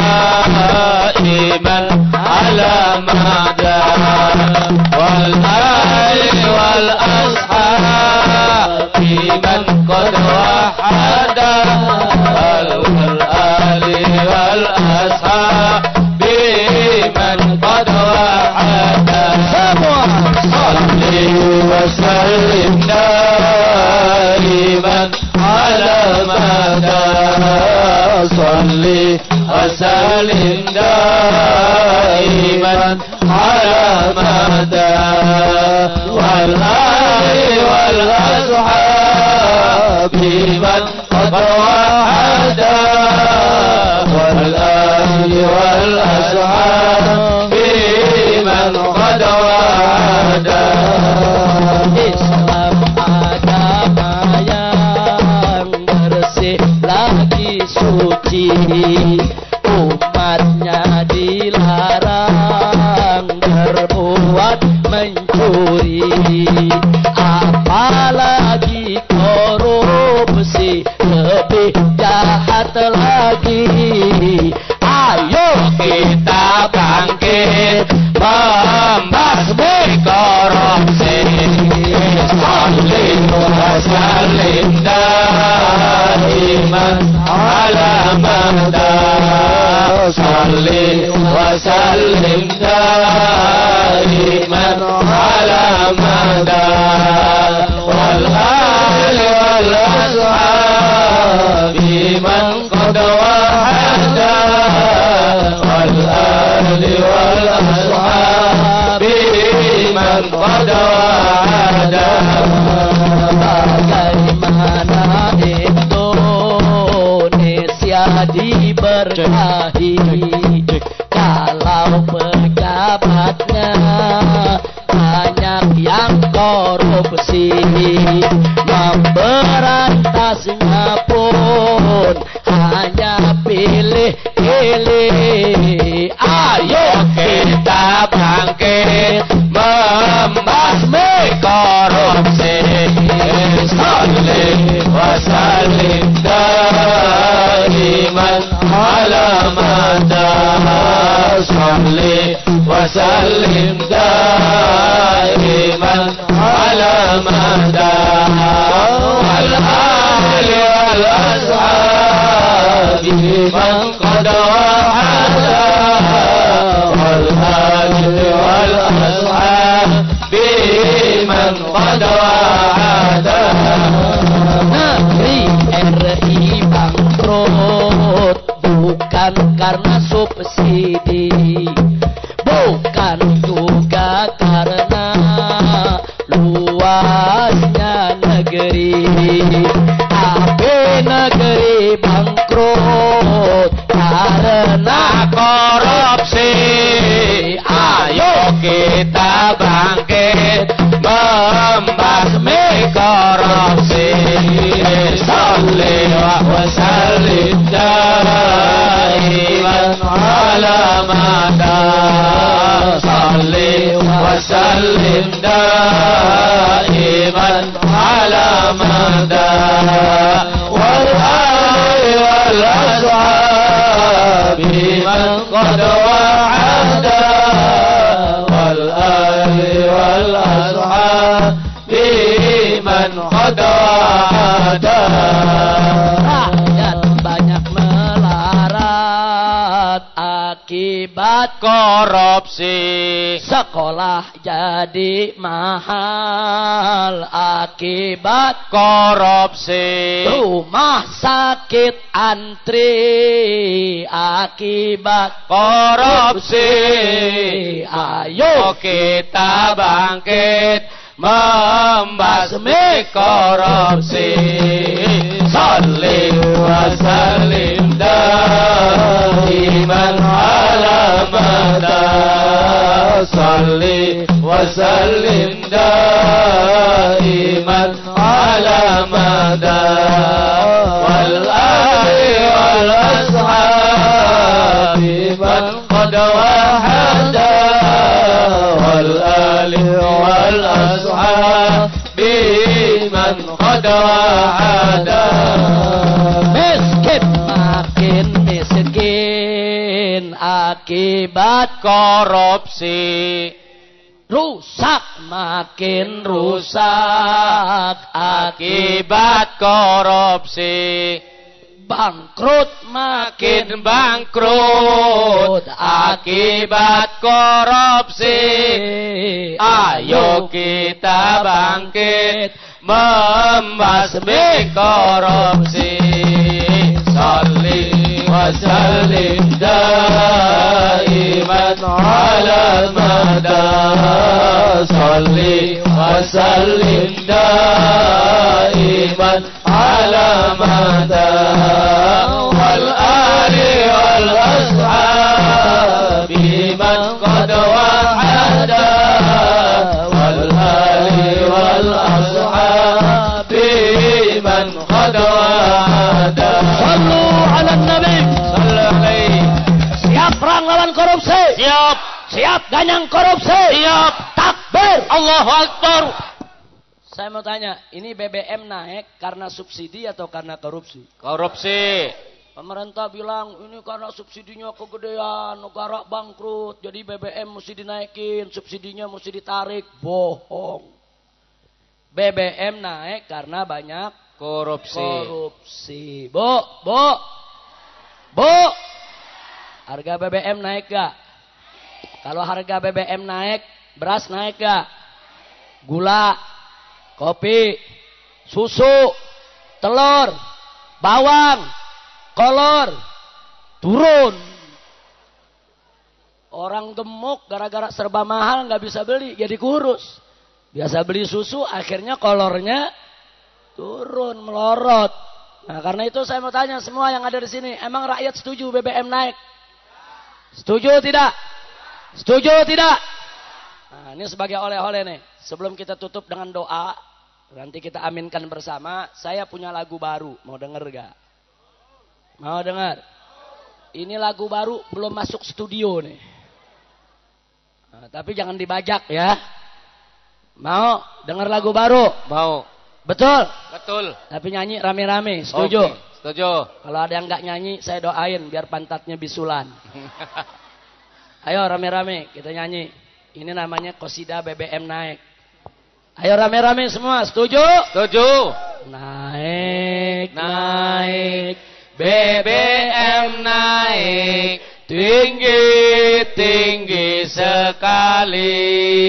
daiman ala Ahmada. Wal ali wal ashabi man qad wahada. Wal ali wal ashabi man qad وسلم دائما على مدى salli wa sallim daiman ala mada wal ali wal ashabi man qad wahada wal ali wal ashabi man qad wahada. Islam agama yang bersih lagi suci, umatnya dilarang berbuat mencuri, apalagi korupsi lebih jahat lagi. Ayo kita bangkit membasmi korupsi. Salli wa sallim daiman ala mada salli wa sallim daiman ala mada wal ali wal ashabi man qad wahada wal ali wal ashabi man qad wahada. Bagaimana Indonesia diberkahi kalau pejabatnya banyak yang korupsi, memberantasnya pun hanya pilih-pilih. Ayo kita bangkit membasmi korupsi. Salli wa sallim daiman ala mada salli wa sallim daiman ala mada wal ali wal ashabi man qad wahada wal ali wal ashabi man qad wahada. Negeri R I bangkrut bukan karena subsidi, bukan juga karena luasnya negeri, tapi negeri bangkrut karena korupsi. Ayo kita bangkit membasmi korupsi. Salli wa sallim daiman ala mada salli wa sallim daiman ala mada wal ali wal ashabi man qad wahada wal ali wal ashabi man qad wahada. Rakyat banyak melarat akibat korupsi, sekolah jadi mahal akibat korupsi, rumah sakit antri akibat korupsi. Ayo kita bangkit membasmi korupsi. Salli wa sallim daiman ala mada salli wa sallim daiman ala mada wal ali wal ashabi man qad wahada wal ali wal ashabi man qad wahada. Miskin makin miskin akibat korupsi, rusak makin rusak akibat korupsi, bangkrut makin bangkrut akibat korupsi. Ayo kita bangkit membasmi korupsi. Salli وسلم دائما على مدى صل وسلم دائما على مدى والآل والأصحاب من قد وحدا والآل والأصحاب من قد وحدا Sallu ala Nabi. Sallallahu alaihi. Siap perang lawan korupsi. Siap. Siap ganyang korupsi. Siap. Takbir. Allahu Akbar. Saya mau tanya, ini B B M naik karena subsidi atau karena korupsi? Korupsi. Pemerintah bilang ini karena subsidinya kegedean, negara bangkrut, jadi B B M mesti dinaikin, subsidinya mesti ditarik. Bohong. B B M naik karena banyak Korupsi. korupsi. Bu, bu, bu, harga B B M naik gak? Kalau harga B B M naik, beras naik gak? Gula, kopi, susu, telur, bawang, kolor, turun. Orang gemuk gara-gara serba mahal nggak bisa beli, jadi kurus. Biasa beli susu, akhirnya kolornya turun, melorot. Nah, karena itu saya mau tanya semua yang ada di sini, emang rakyat setuju B B M naik? Setuju tidak? Setuju tidak? Nah, ini sebagai oleh-oleh nih. Sebelum kita tutup dengan doa, nanti kita aminkan bersama. Saya punya lagu baru, mau denger gak? Mau dengar? Ini lagu baru belum masuk studio nih. Nah, tapi jangan dibajak ya. Mau dengar lagu baru? Mau. Betul? Betul. Tapi nyanyi rame-rame, setuju? Oke, setuju. Kalau ada yang nggak nyanyi, saya doain biar pantatnya bisulan. Ayo rame-rame kita nyanyi. Ini namanya Qosida B B M naik. Ayo rame-rame semua, setuju? Setuju. Naik, Naik. B B M naik. Tinggi-tinggi sekali.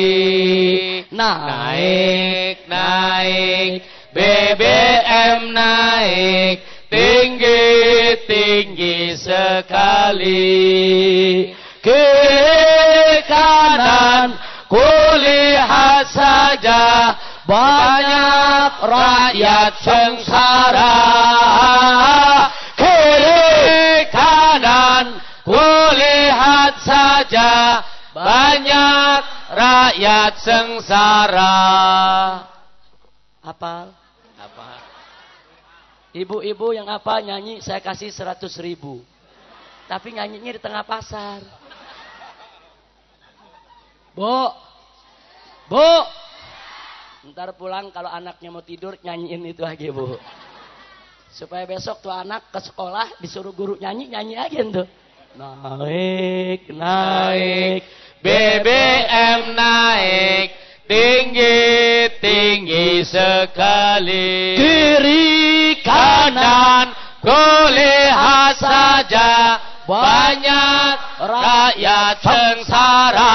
Naik, naik. B B M naik. Tinggi-tinggi sekali. Kiri kanan kulihat saja banyak rakyat sengsara. Kiri kanan kulihat saja banyak rakyat sengsara. Apa? Apa? Ibu-ibu yang apa nyanyi saya kasih seratus ribu. Tapi nyanyinya di tengah pasar. Bu, bu, ntar pulang kalau anaknya mau tidur nyanyiin itu aja bu. Supaya besok tuh anak ke sekolah disuruh guru nyanyi, nyanyi aja tuh. Naik, naik, B B M naik, tinggi-tinggi sekali. kiri Kanan kulihat saja banyak rakyat sengsara.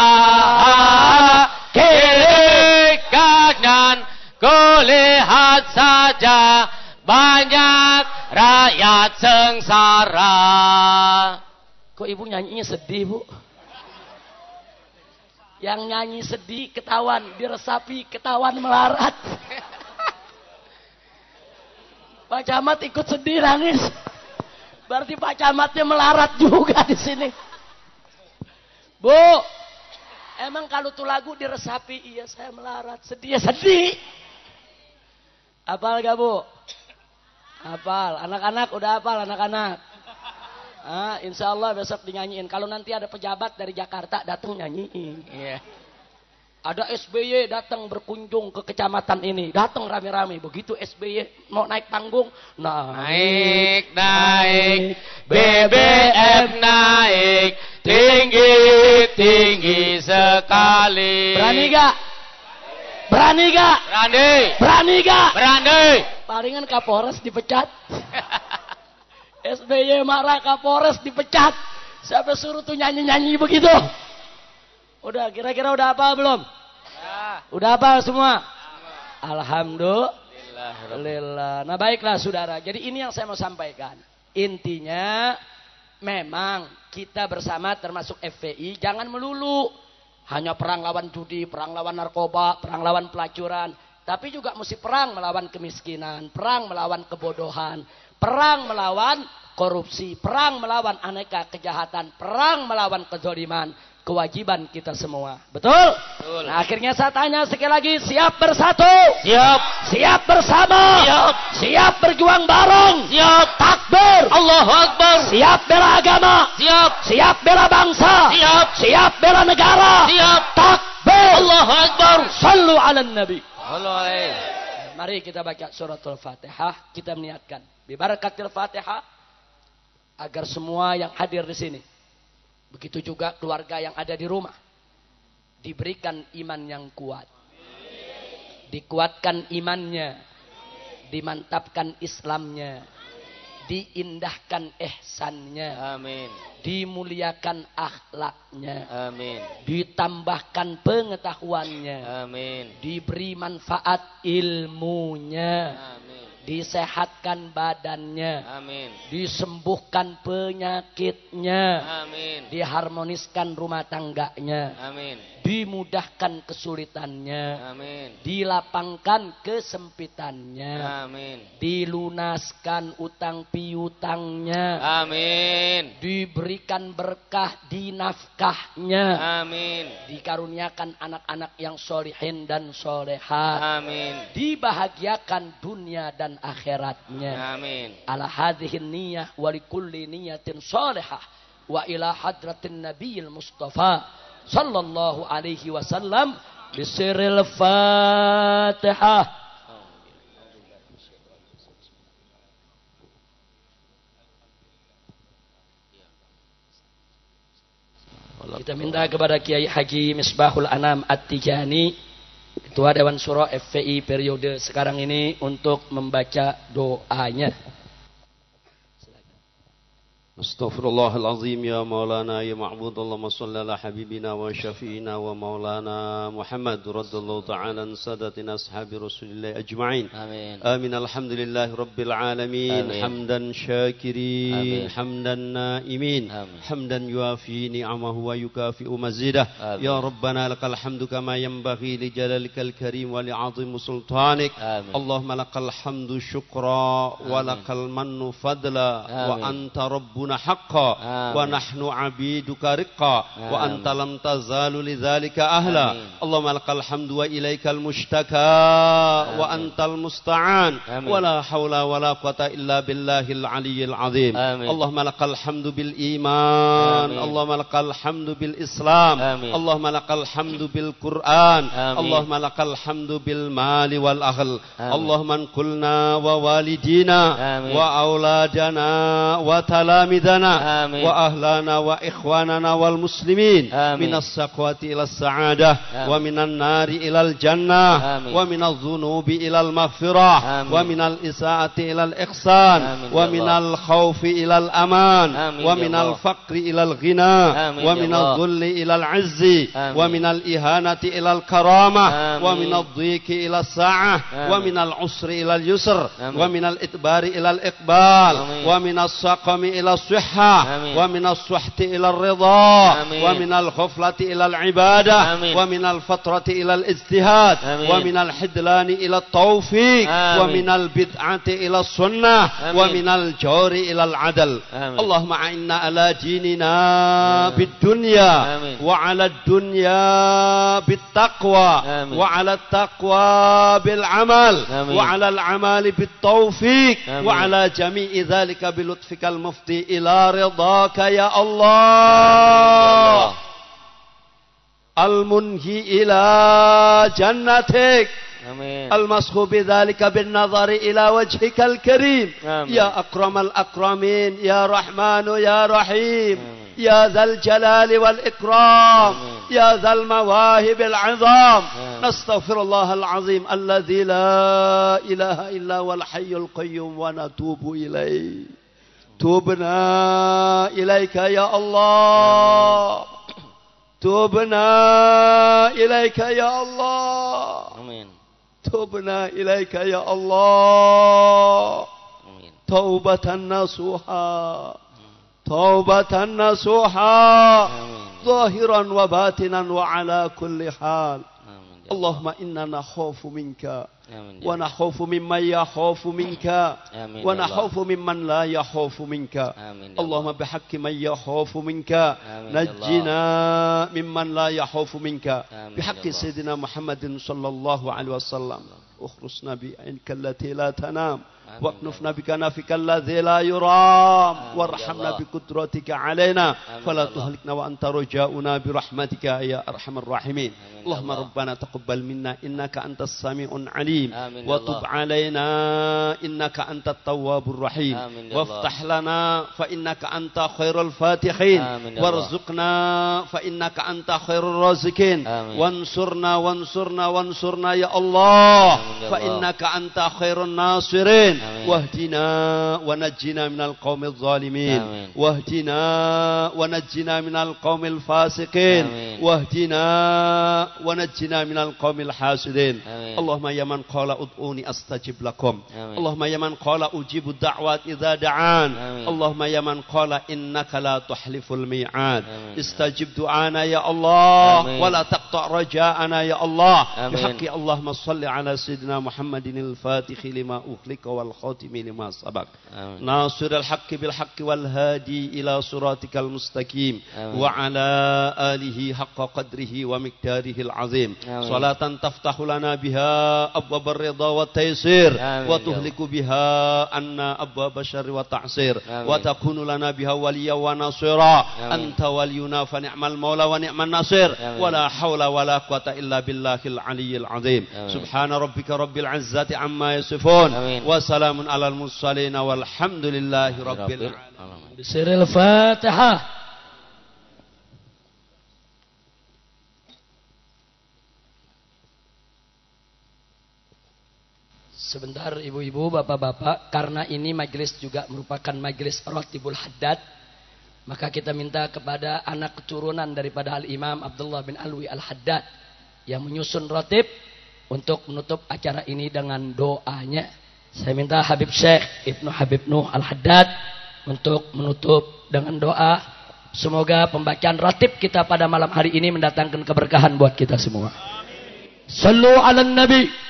Kiri kanan kulihat saja banyak rakyat sengsara. Kok ibu nyanyinya sedih bu? Yang nyanyi sedih ketahuan, diresapi ketahuan melarat. Pak Camat ikut sedih nangis. Berarti Pak Camatnya melarat juga di sini. Bu, emang kalau tuh lagu diresapi, iya saya melarat, sedih ya sedih. Hafal gak bu? Hafal, anak-anak udah hafal anak-anak. Ah, insya Allah besok dinyanyiin. Kalau nanti ada pejabat dari Jakarta datang nyanyiin. Iya. Ada S B Y datang berkunjung ke kecamatan ini, datang rame-rame. Begitu S B Y mau naik panggung, Naik, naik, B B M naik, tinggi-tinggi sekali. Berani gak? Berani gak? Berani. Berani gak? Berani. Palingan Kapolres dipecat. S B Y marah, Kapolres dipecat. Siapa suruh tuh nyanyi-nyanyi begitu? Udah, kira-kira udah apa belum? Ya. Udah apa semua? Alhamdulillah. Nah baiklah saudara. Jadi ini yang saya mau sampaikan. Intinya memang kita bersama termasuk F P I jangan melulu hanya perang lawan judi, perang lawan narkoba, perang lawan pelacuran. Tapi juga mesti perang melawan kemiskinan, perang melawan kebodohan, perang melawan korupsi, perang melawan aneka kejahatan, perang melawan kezaliman. Kewajiban kita semua. Betul? Betul. Nah, akhirnya saya tanya sekali lagi, siap bersatu? Siap. Siap bersama? Siap. Siap berjuang bareng? Siap. Takbir. Allahu Akbar. Siap bela agama? Siap. Siap bela bangsa? Siap. Siap bela negara? Siap. Takbir. Allahu Akbar. Sallu ala nabi. Allah. Mari kita baca suratul Fatihah, kita meniatkan bibarakatil Fatihah agar semua yang hadir di sini, begitu juga keluarga yang ada di rumah, diberikan iman yang kuat, dikuatkan imannya, dimantapkan Islamnya, diindahkan ihsannya, Amin. dimuliakan akhlaknya, Amin. ditambahkan pengetahuannya, Amin. diberi manfaat ilmunya, Amin. disehatkan badannya, Amin. disembuhkan penyakitnya, Amin. diharmoniskan rumah tangganya, Amin. dimudahkan kesulitannya, Amin. dilapangkan kesempitannya, Amin. dilunaskan utang piutangnya, Amin. diberikan berkah di nafkahnya, Amin. dikaruniakan anak-anak yang solihin dan solehat, Amin. dibahagiakan dunia dan akhiratnya. Amin. Ala hadhihi niyah wa likulli niyatin salihah wa ila hadratin nabiyil mustafa sallallahu alaihi wasallam bisiril Fatihah. Kita minta kepada Kiai Haji Misbahul Anam At-Tijani, Ketua Dewan Syuro F P I periode sekarang ini, untuk membaca doanya. Astaghfirullahalazim ya maulana ya ma'bud Allahumma salli ala habibina wa syafi'ina wa maulana Muhammad radhiyallahu ta'ala an sadatina ashabi rasulillah ajma'in. Amin. Amin. Alhamdulillahi rabbil alamin. Amin. Hamdan syakirin. Amin. Hamdan naimin. Amin. Hamdan yuafi ni'amahu wa yukafi'u mazidah. Amin. Ya Rabbana lakal hamdu kama yanbaghi li jalalikal karim wa li'azim sultanik. Amin. Allahumma lakal hamdu syukra wa lakal mannu fadla wa Amin. anta rabbuna حقا ونحن عبيدك رقا وأنت لم تزال لذلك أهلا اللهم لك الحمد وإليك المشتكى وأنت المستعان ولا حول ولا قوة إلا بالله العلي العظيم اللهم لك الحمد بالإيمان اللهم لك الحمد بالإسلام اللهم لك الحمد بالقرآن اللهم لك الحمد بالمال والأهل اللهم انقلنا ووالدينا وأولادنا وتلاميذنا آمين. وأهلنا وإخواننا والمسلمين آمين. من السقوة إلى السعادة آمين. ومن النار إلى الجنة آمين. ومن الذنوب إلى المغفرة آمين. ومن الإساءة إلى الإحسان آمين. ومن الخوف إلى الأمان آمين. ومن الفقر إلى الغنى آمين. ومن الذل إلى العز آمين. ومن الإهانة إلى الكرامة آمين. ومن الضيق إلى الساعة آمين. ومن العسر إلى اليسر آمين. ومن الإدبار إلى الإقبال آمين. ومن السقم إلى الصحة آمين. ومن السحت إلى الرضا آمين. ومن الخفلة إلى العبادة آمين. ومن الفترة إلى الاجتهاد آمين. ومن الحدلان إلى التوفيق آمين. ومن البدعة إلى السنة آمين. ومن الجور إلى العدل آمين. اللهم أعنا على ديننا آمين. بالدنيا آمين. وعلى الدنيا بالتقوى آمين. وعلى التقوى بالعمل آمين. وعلى العمل بالتوفيق آمين. وعلى جميع ذلك بلطفك المفضي إلى رضاك يا الله المنهي إلى جنتك آمين. المسخ بذلك بالنظر إلى وجهك الكريم آمين. يا أكرم الأكرمين يا رحمن يا رحيم آمين. يا ذا الجلال والإكرام آمين. يا ذا المواهب العظام آمين. نستغفر الله العظيم الذي لا إله إلا هو الحي القيوم ونتوب إليه تبنا إليك يا الله تبنا إليك يا الله آمين. تبنا إليك يا الله آمين. توبة نصوحا توبة نصوحا ظاهرا وباطنا وعلى كل حال. اللهم إنا نخاف منك ونخاف ممن يخاف منك ونخاف ممن لا يخاف منك. اللهم بحق من يخاف منك نجنا ممن لا يخاف منك بحق سيدنا محمد صلى الله عليه وسلم. اخرسنا بعينك التي لا تنام واكنفنا بكنفك الذي لا يرام وارحمنا بقدرتك علينا فلا تهلكنا وأنت رجاؤنا برحمتك يا أرحم الراحمين. اللهم ربنا تقبل منا إنك أنت السميع العليم وتب علينا إنك أنت التواب الرحيم وافتح لنا فإنك أنت خير الفاتحين وارزقنا فإنك أنت خير الرازقين وانصرنا وانصرنا وانصرنا يا الله فإنك أنت خير الناصرين. واهدنا ونجنا من القوم الظالمين واهدنا ونجنا من القوم الفاسقين واهدنا ونجنا من القوم الحاسدين. اللهم يا من قال ادعوني استجب لكم اللهم يا من قال اجيب الدعوات اذا دعان اللهم يا من قال انك لا تحلف الميعاد استجب دعانا يا الله ولا تقطع رجاءنا يا الله بحق اللهم صل على سيدنا محمد الفاتح لما أغلق والخاتم لما سبق ناصر الحق بالحق والهادي إلى صراطك المستقيم وعلى آله حق قدره ومقداره العظيم. صلاة تفتح لنا بها أبواب الرضا والتيسير وتهلك بها عنا أبواب الشر والتعسير وتكون لنا بها وليا ونصيرا. أنت ولينا فنعم المولى ونعم النصير ولا حول ولا قوة إلا بالله العلي العظيم. سبحان ربك رب العزة عما يصفون وسلام على المرسلين والحمد لله رب العالمين. بسر الفاتحة. Sebentar ibu-ibu, bapak-bapak, karena ini majelis juga merupakan majelis Ratibul Haddad, maka kita minta kepada anak keturunan daripada Al-Imam Abdullah bin Alwi Al-Haddad yang menyusun ratib untuk menutup acara ini dengan doanya. Saya minta Habib Syekh Ibnu Habib Nuh Al-Haddad untuk menutup dengan doa. Semoga pembacaan ratib kita pada malam hari ini mendatangkan keberkahan buat kita semua. Sallu ala Nabi.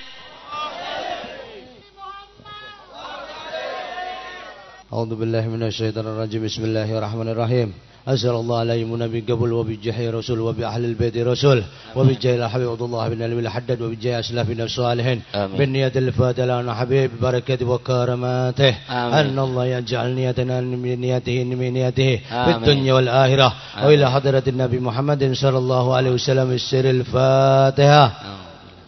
A'udzu billahi minasyaitonir rajim. Bismillahirrahmanirrahim. Azzalallahu alaihi nabi qabul wa bi jahi rasul wa bi ahli albayt rasul wa bi jahi habibullah bin alwi al-haddad wa bi jahi aslafina salihin bin niyatil fadala na habib barakati wa karamatihi anna Allah yaj'al niyatana min niyatihi min niyatihi fid dunya wal akhirah wa ila hadratin nabi Muhammadin sallallahu alaihi wasallam sirril Fatihah.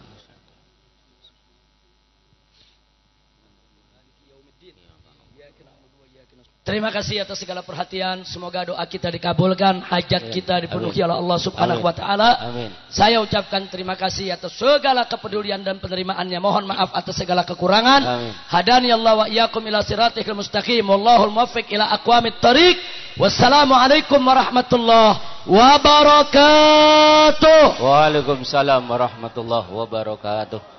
Terima kasih atas segala perhatian. Semoga doa kita dikabulkan, hajat kita dipenuhi oleh Allah Subhanahu wa taala. Saya ucapkan terima kasih atas segala kepedulian dan penerimaannya. Mohon maaf atas segala kekurangan. Hadani Allah wa iyyakum ila siratal mustaqim. Wallahul muwaffiq ila aqwamit thariq. Wassalamualaikum warahmatullahi wabarakatuh. Waalaikumsalam warahmatullahi wabarakatuh.